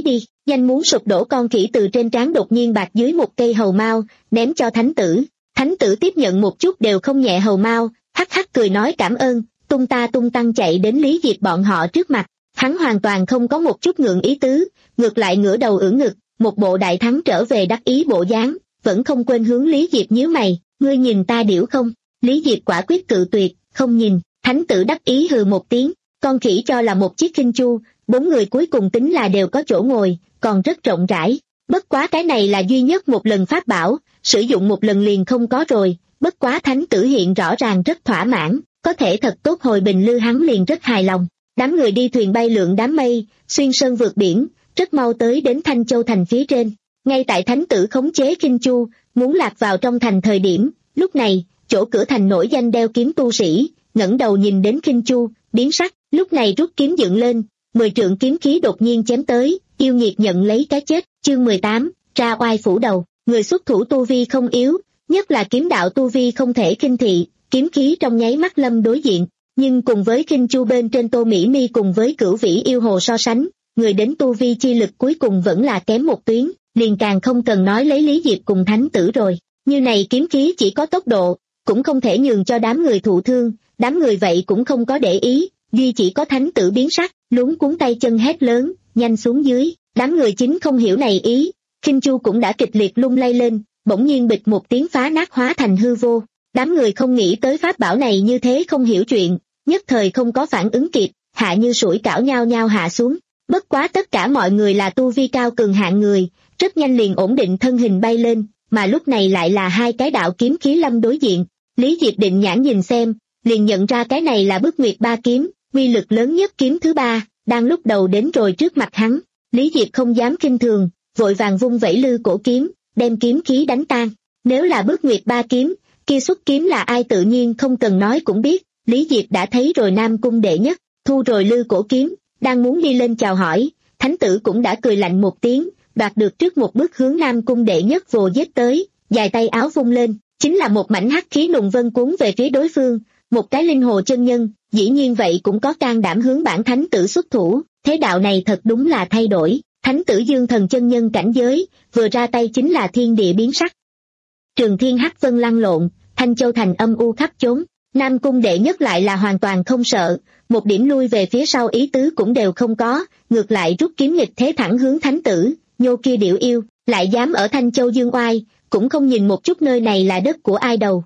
Nhanh muốn sụp đổ con khỉ từ trên trán đột nhiên bạc dưới một cây hầu mao, ném cho thánh tử. Thánh tử tiếp nhận một chút đều không nhẹ hầu mao, hắc hắc cười nói cảm ơn, tung ta tung tăng chạy đến Lý Diệp bọn họ trước mặt. Hắn hoàn toàn không có một chút ngượng ý tứ, ngược lại ngửa đầu ưỡn ngực, một bộ đại thắng trở về đắc ý bộ dáng, vẫn không quên hướng Lý Diệp nhíu mày, ngươi nhìn ta điểu không? Lý Diệp quả quyết cự tuyệt, không nhìn. Thánh tử đắc ý hừ một tiếng, con khỉ cho là một chiếc khinh chu, bốn người cuối cùng tính là đều có chỗ ngồi, còn rất rộng rãi. Bất quá cái này là duy nhất một lần pháp bảo, sử dụng một lần liền không có rồi, bất quá thánh tử hiện rõ ràng rất thỏa mãn, có thể thật tốt hồi bình lư hắn liền rất hài lòng. Đám người đi thuyền bay lượn đám mây, xuyên sơn vượt biển, rất mau tới đến Thanh Châu thành phía trên. Ngay tại thánh tử khống chế khinh chu, muốn lạc vào trong thành thời điểm, lúc này, chỗ cửa thành nổi danh đeo kiếm tu sĩ, ngẩng đầu nhìn đến khinh chu, biến sắc, lúc này rút kiếm dựng lên, mười trượng kiếm khí đột nhiên chém tới, yêu nghiệt nhận lấy cái chết. Chương mười tám, ra oai phủ đầu, người xuất thủ tu vi không yếu, nhất là kiếm đạo tu vi không thể khinh thị, kiếm khí trong nháy mắt lâm đối diện, nhưng cùng với khinh chu bên trên Tô Mỹ Mi cùng với Cửu Vĩ yêu hồ so sánh, người đến tu vi chi lực cuối cùng vẫn là kém một tuyến, liền càng không cần nói lấy Lý Diệp cùng thánh tử rồi. Như này kiếm khí chỉ có tốc độ, cũng không thể nhường cho đám người thụ thương, đám người vậy cũng không có để ý, duy chỉ có thánh tử biến sắc, luống cuống tay chân hét lớn, nhanh xuống dưới. Đám người chính không hiểu này ý, khinh chu cũng đã kịch liệt lung lay lên, bỗng nhiên bịch một tiếng phá nát hóa thành hư vô. Đám người không nghĩ tới pháp bảo này như thế không hiểu chuyện, nhất thời không có phản ứng kịp, hạ như sủi cảo nhao nhao hạ xuống. Bất quá tất cả mọi người là tu vi cao cường hạng người, rất nhanh liền ổn định thân hình bay lên, mà lúc này lại là hai cái đạo kiếm khí lâm đối diện. Lý Diệp định nhãn nhìn xem, liền nhận ra cái này là Bức Nguyệt Ba kiếm, uy lực lớn nhất kiếm thứ ba, đang lúc đầu đến rồi trước mặt hắn. Lý Diệp không dám khinh thường, vội vàng vung vẩy lư cổ kiếm, đem kiếm khí đánh tan. Nếu là Bức Nguyệt Ba kiếm, kia xuất kiếm là ai tự nhiên không cần nói cũng biết, Lý Diệp đã thấy rồi Nam Cung đệ nhất, thu rồi lư cổ kiếm, đang muốn đi lên chào hỏi, thánh tử cũng đã cười lạnh một tiếng, đoạt được trước một bước hướng Nam Cung đệ nhất vồ giết tới, dài tay áo vung lên, chính là một mảnh hắc khí nùng vân cuốn về phía đối phương, một cái linh hồ chân nhân, dĩ nhiên vậy cũng có can đảm hướng bản thánh tử xuất thủ. Thế đạo này thật đúng là thay đổi, thánh tử dương thần chân nhân cảnh giới, vừa ra tay chính là thiên địa biến sắc. Trường thiên hắc vân lăn lộn, Thanh Châu thành âm u khắp chốn, Nam Cung đệ nhất lại là hoàn toàn không sợ, một điểm lui về phía sau ý tứ cũng đều không có, ngược lại rút kiếm nghịch thế thẳng hướng thánh tử, nhô kia điểu yêu, lại dám ở Thanh Châu dương oai, cũng không nhìn một chút nơi này là đất của ai đầu.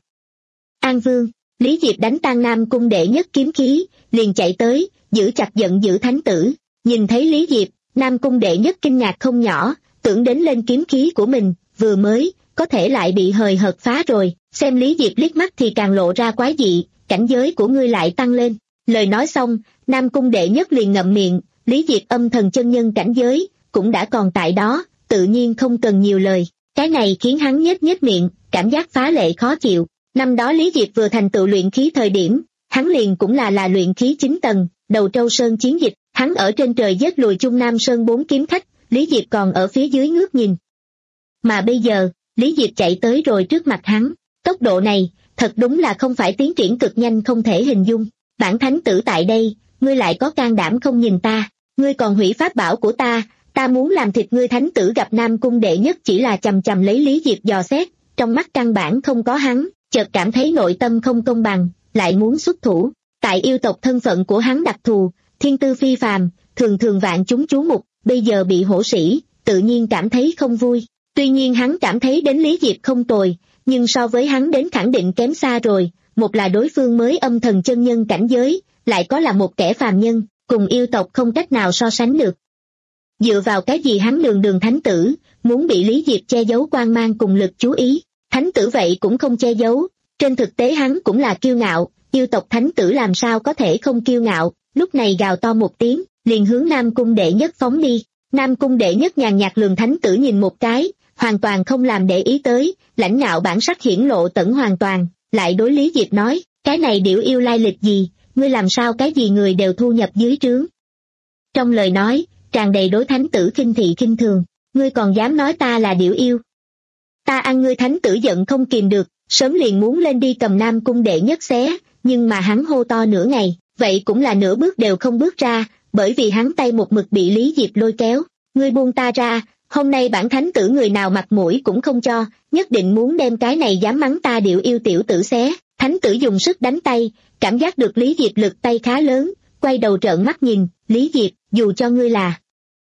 An Vương, Lý Diệp đánh tan Nam Cung đệ nhất kiếm khí, liền chạy tới, giữ chặt giận giữ thánh tử. Nhìn thấy Lý Diệp, Nam Cung đệ nhất kinh ngạc không nhỏ, tưởng đến lên kiếm khí của mình, vừa mới, có thể lại bị hời hợt phá rồi, xem Lý Diệp liếc mắt thì càng lộ ra quái dị, cảnh giới của ngươi lại tăng lên. Lời nói xong, Nam Cung đệ nhất liền ngậm miệng, Lý Diệp âm thần chân nhân cảnh giới, cũng đã còn tại đó, tự nhiên không cần nhiều lời, cái này khiến hắn nhếch nhếch miệng, cảm giác phá lệ khó chịu. Năm đó Lý Diệp vừa thành tựu luyện khí thời điểm, hắn liền cũng là là luyện khí chín tầng, đầu Trâu Sơn chiến dịch, hắn ở trên trời giết lùi Trung Nam Sơn bốn kiếm khách, Lý Diệp còn ở phía dưới ngước nhìn. Mà bây giờ, Lý Diệp chạy tới rồi trước mặt hắn, tốc độ này, thật đúng là không phải tiến triển cực nhanh không thể hình dung. Bản thánh tử tại đây, ngươi lại có can đảm không nhìn ta, ngươi còn hủy pháp bảo của ta, ta muốn làm thịt ngươi. Thánh tử gặp Nam Cung đệ nhất chỉ là chầm chầm lấy Lý Diệp dò xét, trong mắt căn bản không có hắn, chợt cảm thấy nội tâm không công bằng, lại muốn xuất thủ. Tại yêu tộc thân phận của hắn đặc thù, thiên tư phi phàm, thường thường vạn chúng chú mục, bây giờ bị hổ sĩ, tự nhiên cảm thấy không vui. Tuy nhiên hắn cảm thấy đến Lý Diệp không tồi, nhưng so với hắn đến khẳng định kém xa rồi, một là đối phương mới âm thần chân nhân cảnh giới, lại có là một kẻ phàm nhân, cùng yêu tộc không cách nào so sánh được. Dựa vào cái gì hắn đường đường thánh tử, muốn bị Lý Diệp che giấu quang mang cùng lực chú ý, thánh tử vậy cũng không che giấu, trên thực tế hắn cũng là kiêu ngạo, yêu tộc thánh tử làm sao có thể không kiêu ngạo, lúc này gào to một tiếng, liền hướng Nam Cung đệ nhất phóng đi. Nam Cung đệ nhất nhàn nhạt lườm thánh tử nhìn một cái, hoàn toàn không làm để ý tới, lãnh ngạo bản sắc hiển lộ tận hoàn toàn, lại đối Lý Diệp nói, cái này điểu yêu lai lịch gì, ngươi làm sao cái gì người đều thu nhập dưới trướng. Trong lời nói, tràn đầy đối thánh tử khinh thị khinh thường, ngươi còn dám nói ta là điểu yêu. Ta ăn ngươi. Thánh tử giận không kìm được, sớm liền muốn lên đi cầm Nam Cung đệ nhất xé, nhưng mà hắn hô to nửa ngày, vậy cũng là nửa bước đều không bước ra, bởi vì hắn tay một mực bị Lý Diệp lôi kéo. ngươi buông ta ra, hôm nay bản thánh tử người nào mặt mũi cũng không cho, nhất định muốn đem cái này dám mắng ta điệu yêu tiểu tử xé. Thánh tử dùng sức đánh tay, cảm giác được Lý Diệp lực tay khá lớn, quay đầu trợn mắt nhìn, Lý Diệp, dù cho ngươi là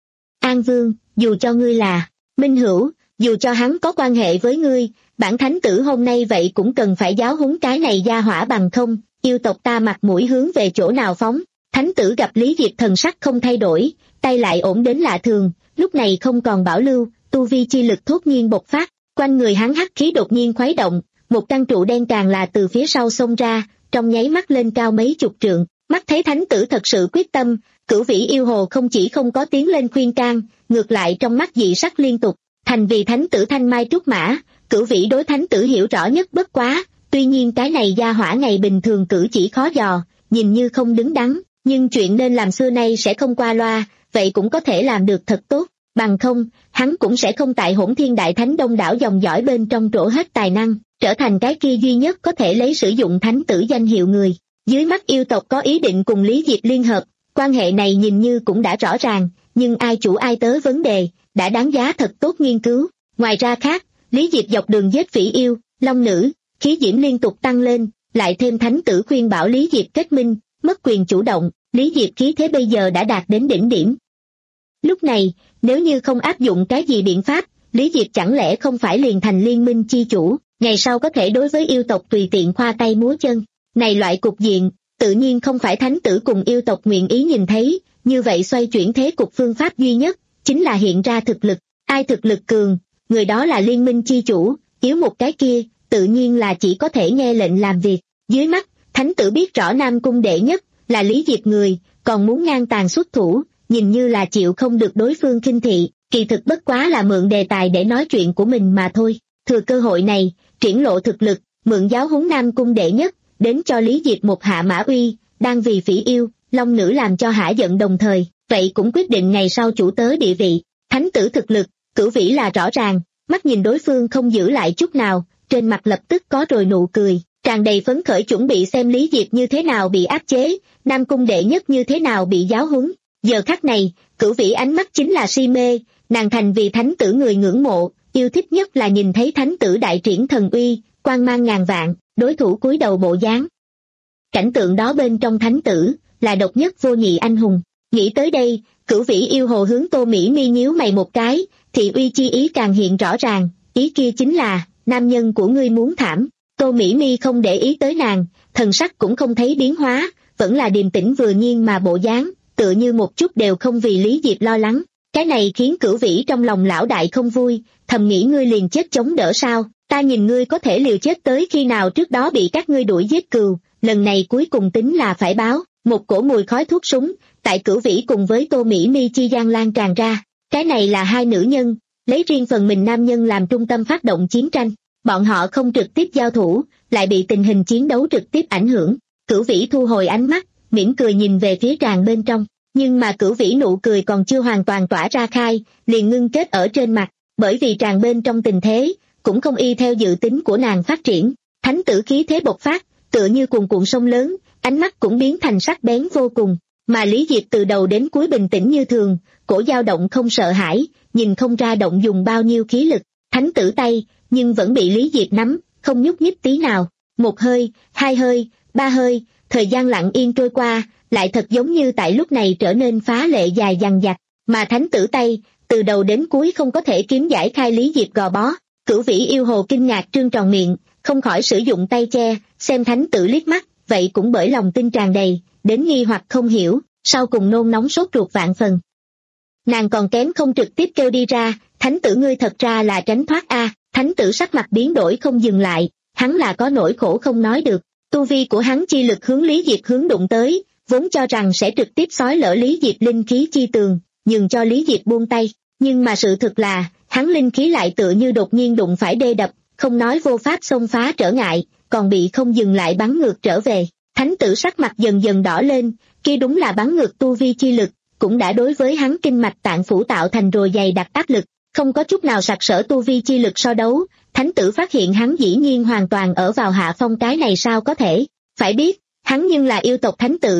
An Vương, dù cho ngươi là Minh Hữu, dù cho hắn có quan hệ với ngươi, bản thánh tử hôm nay vậy cũng cần phải giáo huấn cái này gia hỏa, bằng không, yêu tộc ta mặt mũi hướng về chỗ nào phóng. Thánh tử gặp Lý Diệp thần sắc không thay đổi, tay lại ổn đến lạ thường, lúc này không còn bảo lưu, tu vi chi lực thốt nhiên bộc phát, quanh người hắn hắc khí đột nhiên khuấy động, một căn trụ đen càng là từ phía sau xông ra, trong nháy mắt lên cao mấy chục trượng. Mắt thấy thánh tử thật sự quyết tâm, Cửu Vĩ yêu hồ không chỉ không có tiến lên khuyên can, ngược lại trong mắt dị sắc liên tục, thành vì thánh tử thanh mai trúc mã. Cửu Vĩ đối thánh tử hiểu rõ nhất bất quá, tuy nhiên cái này gia hỏa ngày bình thường cử chỉ khó dò, nhìn như không đứng đắn, nhưng chuyện nên làm xưa nay sẽ không qua loa, vậy cũng có thể làm được thật tốt, bằng không, hắn cũng sẽ không tại Hỗn Thiên Đại Thánh đông đảo dòng dõi bên trong trổ hết tài năng, trở thành cái kia duy nhất có thể lấy sử dụng thánh tử danh hiệu người. Dưới mắt yêu tộc có ý định cùng Lý Diệp liên hợp, quan hệ này nhìn như cũng đã rõ ràng, nhưng ai chủ ai tớ vấn đề, đã đáng giá thật tốt nghiên cứu. Ngoài ra khác, Lý Diệp dọc đường giết phỉ yêu, long nữ, khí diễm liên tục tăng lên, lại thêm thánh tử khuyên bảo Lý Diệp kết minh, mất quyền chủ động, Lý Diệp khí thế bây giờ đã đạt đến đỉnh điểm. Lúc này, nếu như không áp dụng cái gì biện pháp, Lý Diệp chẳng lẽ không phải liền thành liên minh chi chủ, ngày sau có thể đối với yêu tộc tùy tiện khoa tay múa chân. Này loại cục diện, tự nhiên không phải thánh tử cùng yêu tộc nguyện ý nhìn thấy, như vậy xoay chuyển thế cục phương pháp duy nhất, chính là hiện ra thực lực, ai thực lực cường, người đó là liên minh chi chủ, yếu một cái kia, tự nhiên là chỉ có thể nghe lệnh làm việc. Dưới mắt, thánh tử biết rõ Nam Cung đệ nhất, là Lý Diệp người, còn muốn ngang tàn xuất thủ, nhìn như là chịu không được đối phương khinh thị, kỳ thực bất quá là mượn đề tài để nói chuyện của mình mà thôi. Thừa cơ hội này, triển lộ thực lực, mượn giáo huấn Nam Cung đệ nhất, đến cho Lý Diệp một hạ mã uy, đang vì phỉ yêu, long nữ làm cho hả giận đồng thời, vậy cũng quyết định ngày sau chủ tớ địa vị. Thánh tử thực lực, Cửu Vĩ là rõ ràng, mắt nhìn đối phương không giữ lại chút nào, trên mặt lập tức có rồi nụ cười, tràn đầy phấn khởi chuẩn bị xem Lý Diệp như thế nào bị áp chế, Nam Cung đệ nhất như thế nào bị giáo huấn. Giờ khắc này, Cửu Vĩ ánh mắt chính là si mê, nàng thành vì thánh tử người ngưỡng mộ, yêu thích nhất là nhìn thấy thánh tử đại triển thần uy, quang mang ngàn vạn, đối thủ cúi đầu bộ dáng. Cảnh tượng đó bên trong thánh tử, là độc nhất vô nhị anh hùng. Nghĩ tới đây, Cửu Vĩ yêu hồ hướng Tô Mỹ Mi nhíu mày một cái, thị uy chi ý càng hiện rõ ràng, ý kia chính là, nam nhân của ngươi muốn thảm. Tô Mỹ Mi không để ý tới nàng, thần sắc cũng không thấy biến hóa, vẫn là điềm tĩnh vừa nhiên mà bộ dáng, tựa như một chút đều không vì Lý Diệp lo lắng. Cái này khiến Cửu Vĩ trong lòng lão đại không vui, thầm nghĩ ngươi liền chết chống đỡ sao, ta nhìn ngươi có thể liều chết tới khi nào trước đó bị các ngươi đuổi giết cừu, lần này cuối cùng tính là phải báo. Một cổ mùi khói thuốc súng, tại Cửu Vĩ cùng với Tô Mỹ Mi chi gian lan tràn ra, cái này là hai nữ nhân, lấy riêng phần mình nam nhân làm trung tâm phát động chiến tranh, bọn họ không trực tiếp giao thủ, lại bị tình hình chiến đấu trực tiếp ảnh hưởng. Cửu Vĩ thu hồi ánh mắt, mỉm cười nhìn về phía tràng bên trong, nhưng mà Cửu Vĩ nụ cười còn chưa hoàn toàn tỏa ra khai, liền ngưng kết ở trên mặt, bởi vì tràng bên trong tình thế, cũng không y theo dự tính của nàng phát triển, thánh tử khí thế bộc phát, tựa như cuồn cuộn sông lớn, ánh mắt cũng biến thành sắc bén vô cùng, mà Lý Diệp từ đầu đến cuối bình tĩnh như thường, cổ dao động không sợ hãi, nhìn không ra động dùng bao nhiêu khí lực, thánh tử tay, nhưng vẫn bị Lý Diệp nắm, không nhúc nhích tí nào, một hơi, hai hơi, ba hơi, thời gian lặng yên trôi qua, lại thật giống như tại lúc này trở nên phá lệ dài dằng dặc, mà thánh tử tay, từ đầu đến cuối không có thể kiếm giải khai Lý Diệp gò bó. Cửu Vĩ yêu hồ kinh ngạc trương tròn miệng, không khỏi sử dụng tay che, xem thánh tử liếc mắt, vậy cũng bởi lòng tin tràn đầy, đến nghi hoặc không hiểu, sau cùng nôn nóng sốt ruột vạn phần. Nàng còn kém không trực tiếp kêu đi ra, thánh tử ngươi thật ra là tránh thoát a. Thánh tử sắc mặt biến đổi không dừng lại, hắn là có nỗi khổ không nói được, tu vi của hắn chi lực hướng Lý Diệp hướng đụng tới, vốn cho rằng sẽ trực tiếp xói lỡ Lý Diệp linh khí chi tường, nhường cho Lý Diệp buông tay, nhưng mà sự thực là, hắn linh khí lại tựa như đột nhiên đụng phải đê đập, không nói vô pháp xông phá trở ngại, còn bị không dừng lại bắn ngược trở về. Thánh tử sắc mặt dần dần đỏ lên, kia đúng là bắn ngược tu vi chi lực, cũng đã đối với hắn kinh mạch tạng phủ tạo thành rồi dày đặc áp lực, không có chút nào sặc sỡ tu vi chi lực so đấu. Thánh tử phát hiện hắn dĩ nhiên hoàn toàn ở vào hạ phong, cái này sao có thể, phải biết, hắn nhưng là yêu tộc thánh tử,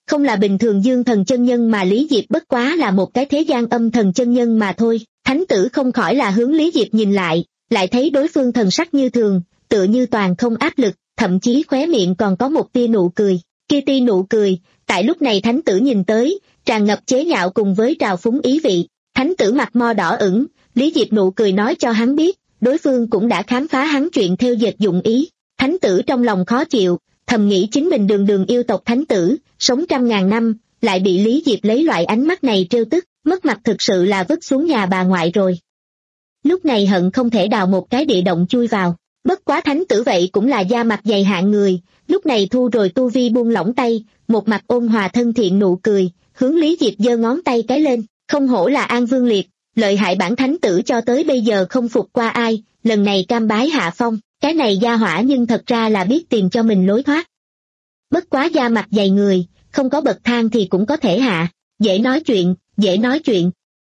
không là bình thường dương thần chân nhân mà Lý Diệp bất quá là một cái thế gian âm thần chân nhân mà thôi. Thánh tử không khỏi là hướng Lý Diệp nhìn lại, lại thấy đối phương thần sắc như thường, tựa như toàn không áp lực, thậm chí khóe miệng còn có một tia nụ cười. Kia tia nụ cười, tại lúc này thánh tử nhìn tới, tràn ngập chế nhạo cùng với trào phúng ý vị. Thánh tử mặt mo đỏ ửng, Lý Diệp nụ cười nói cho hắn biết, đối phương cũng đã khám phá hắn chuyện theo dệt dụng ý. Thánh tử trong lòng khó chịu, thầm nghĩ chính mình đường đường yêu tộc thánh tử, sống trăm ngàn năm, lại bị Lý Diệp lấy loại ánh mắt này trêu tức, mất mặt thực sự là vứt xuống nhà bà ngoại rồi. Lúc này hận không thể đào một cái địa động chui vào. Bất quá thánh tử vậy cũng là da mặt dày hạng người, lúc này thu rồi tu vi buông lỏng tay, một mặt ôn hòa thân thiện nụ cười, hướng Lý Diệp giơ ngón tay cái lên, không hổ là An Vương Liệt, lợi hại bản thánh tử cho tới bây giờ không phục qua ai, lần này cam bái hạ phong, cái này gia hỏa nhưng thật ra là biết tìm cho mình lối thoát. Bất quá da mặt dày người, không có bậc thang thì cũng có thể hạ, dễ nói chuyện, dễ nói chuyện.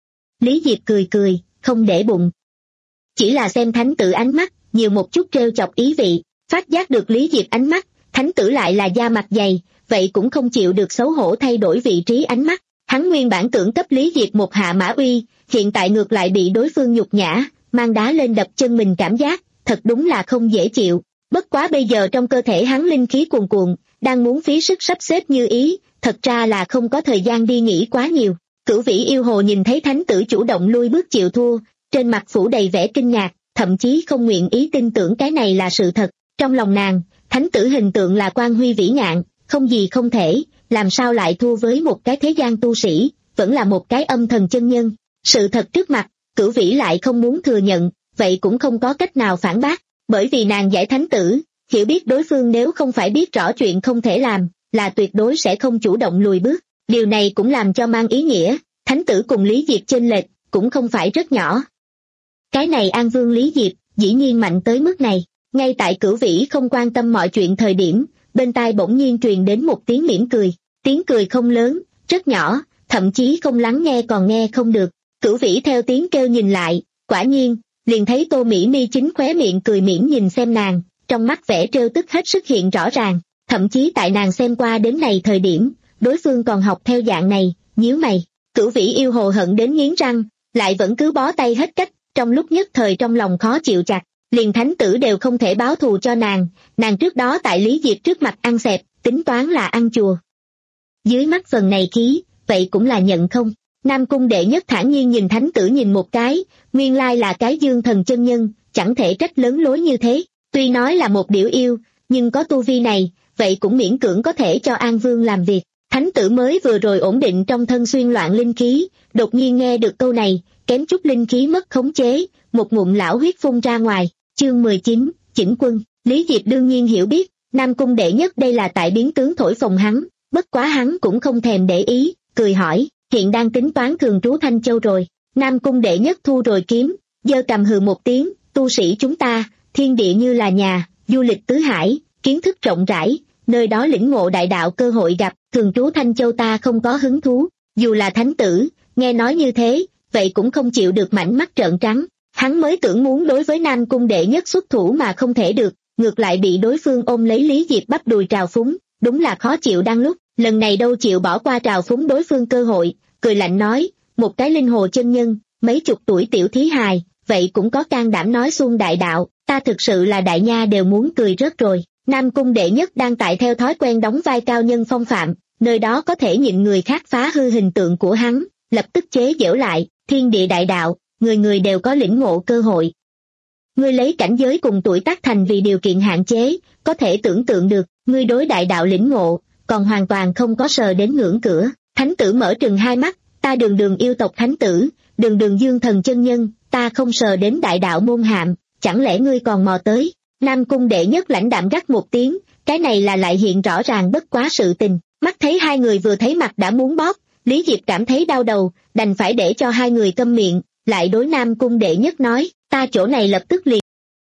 Lý Diệp cười cười, không để bụng. Chỉ là xem thánh tử ánh mắt, nhiều một chút trêu chọc ý vị, phát giác được Lý Diệp ánh mắt, thánh tử lại là da mặt dày, vậy cũng không chịu được xấu hổ thay đổi vị trí ánh mắt. Hắn nguyên bản tưởng cấp Lý Diệp một hạ mã uy, hiện tại ngược lại bị đối phương nhục nhã, mang đá lên đập chân mình cảm giác, thật đúng là không dễ chịu. Bất quá bây giờ trong cơ thể hắn linh khí cuồn cuộn, đang muốn phí sức sắp xếp như ý, thật ra là không có thời gian đi nghĩ quá nhiều. Cửu Vĩ yêu hồ nhìn thấy thánh tử chủ động lui bước chịu thua, trên mặt phủ đầy vẻ kinh ngạc, thậm chí không nguyện ý tin tưởng cái này là sự thật. Trong lòng nàng, thánh tử hình tượng là quan huy vĩ ngạn, không gì không thể, làm sao lại thua với một cái thế gian tu sĩ, vẫn là một cái âm thần chân nhân. Sự thật trước mặt, Cửu Vĩ lại không muốn thừa nhận, vậy cũng không có cách nào phản bác, bởi vì nàng giải thánh tử, hiểu biết đối phương nếu không phải biết rõ chuyện không thể làm, là tuyệt đối sẽ không chủ động lùi bước. Điều này cũng làm cho mang ý nghĩa, thánh tử cùng Lý Diệp chênh lệch, cũng không phải rất nhỏ. Cái này An Vương Lý Diệp, dĩ nhiên mạnh tới mức này, ngay tại Cửu Vĩ không quan tâm mọi chuyện thời điểm, bên tai bỗng nhiên truyền đến một tiếng mỉm cười, tiếng cười không lớn, rất nhỏ, thậm chí không lắng nghe còn nghe không được. Cửu Vĩ theo tiếng kêu nhìn lại, quả nhiên, liền thấy Tô Mỹ Mi chính khóe miệng cười mỉm nhìn xem nàng, trong mắt vẻ trêu tức hết sức hiện rõ ràng, thậm chí tại nàng xem qua đến này thời điểm, đối phương còn học theo dạng này, nhíu mày. Cửu Vĩ yêu hồ hận đến nghiến răng, lại vẫn cứ bó tay hết cách, trong lúc nhất thời trong lòng khó chịu chặt, liền thánh tử đều không thể báo thù cho nàng, nàng trước đó tại Lý Diệp trước mặt ăn xẹp, tính toán là ăn chùa. Dưới mắt phần này khí, vậy cũng là nhận không. Nam Cung đệ nhất thản nhiên nhìn thánh tử nhìn một cái, nguyên lai là cái dương thần chân nhân, chẳng thể trách lớn lối như thế, tuy nói là một điểu yêu, nhưng có tu vi này, vậy cũng miễn cưỡng có thể cho An Vương làm việc. Thánh tử mới vừa rồi ổn định trong thân xuyên loạn linh khí, đột nhiên nghe được câu này, kém chút linh khí mất khống chế, một ngụm lão huyết phun ra ngoài. Chương mười chín, chỉnh quân. Lý Diệp đương nhiên hiểu biết, Nam Cung đệ nhất đây là tại biến tướng thổi phồng hắn, bất quá hắn cũng không thèm để ý, cười hỏi, hiện đang tính toán thường trú Thanh Châu rồi. Nam Cung đệ nhất thu rồi kiếm, giơ cầm hừ một tiếng, tu sĩ chúng ta, thiên địa như là nhà, du lịch tứ hải, kiến thức rộng rãi, nơi đó lĩnh ngộ đại đạo cơ hội gặp, thường trú Thanh Châu ta không có hứng thú. Dù là thánh tử, nghe nói như thế, vậy cũng không chịu được mảnh mắt trợn trắng. Hắn mới tưởng muốn đối với Nam Cung đệ nhất xuất thủ mà không thể được, ngược lại bị đối phương ôm lấy Lý Diệp bắp đùi trào phúng, đúng là khó chịu đang lúc, lần này đâu chịu bỏ qua trào phúng đối phương cơ hội, cười lạnh nói, một cái linh hồ chân nhân, mấy chục tuổi tiểu thí hài, vậy cũng có can đảm nói xuông đại đạo, ta thực sự là đại nha đều muốn cười rớt rồi. Nam Cung đệ nhất đang tại theo thói quen đóng vai cao nhân phong phạm, nơi đó có thể nhịn người khác phá hư hình tượng của hắn, lập tức chế giễu lại, thiên địa đại đạo, người người đều có lĩnh ngộ cơ hội. Ngươi lấy cảnh giới cùng tuổi tác thành vì điều kiện hạn chế, có thể tưởng tượng được, ngươi đối đại đạo lĩnh ngộ, còn hoàn toàn không có sờ đến ngưỡng cửa. Thánh tử mở trừng hai mắt, ta đường đường yêu tộc thánh tử, đường đường dương thần chân nhân, ta không sờ đến đại đạo môn hạm, chẳng lẽ ngươi còn mò tới? Nam Cung đệ nhất lãnh đạm gắt một tiếng, cái này là lại hiện rõ ràng bất quá sự tình. Mắt thấy hai người vừa thấy mặt đã muốn bóp, Lý Diệp cảm thấy đau đầu, đành phải để cho hai người câm miệng, lại đối Nam Cung đệ nhất nói, ta chỗ này lập tức liền.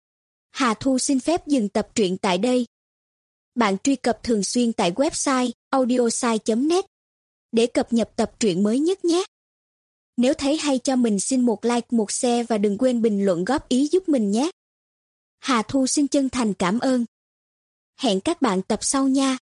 Hà Thu xin phép dừng tập truyện tại đây. Bạn truy cập thường xuyên tại website audiosai chấm net để cập nhật tập truyện mới nhất nhé. Nếu thấy hay cho mình xin một like, một share và đừng quên bình luận góp ý giúp mình nhé. Hà Thu xin chân thành cảm ơn. Hẹn các bạn tập sau nha.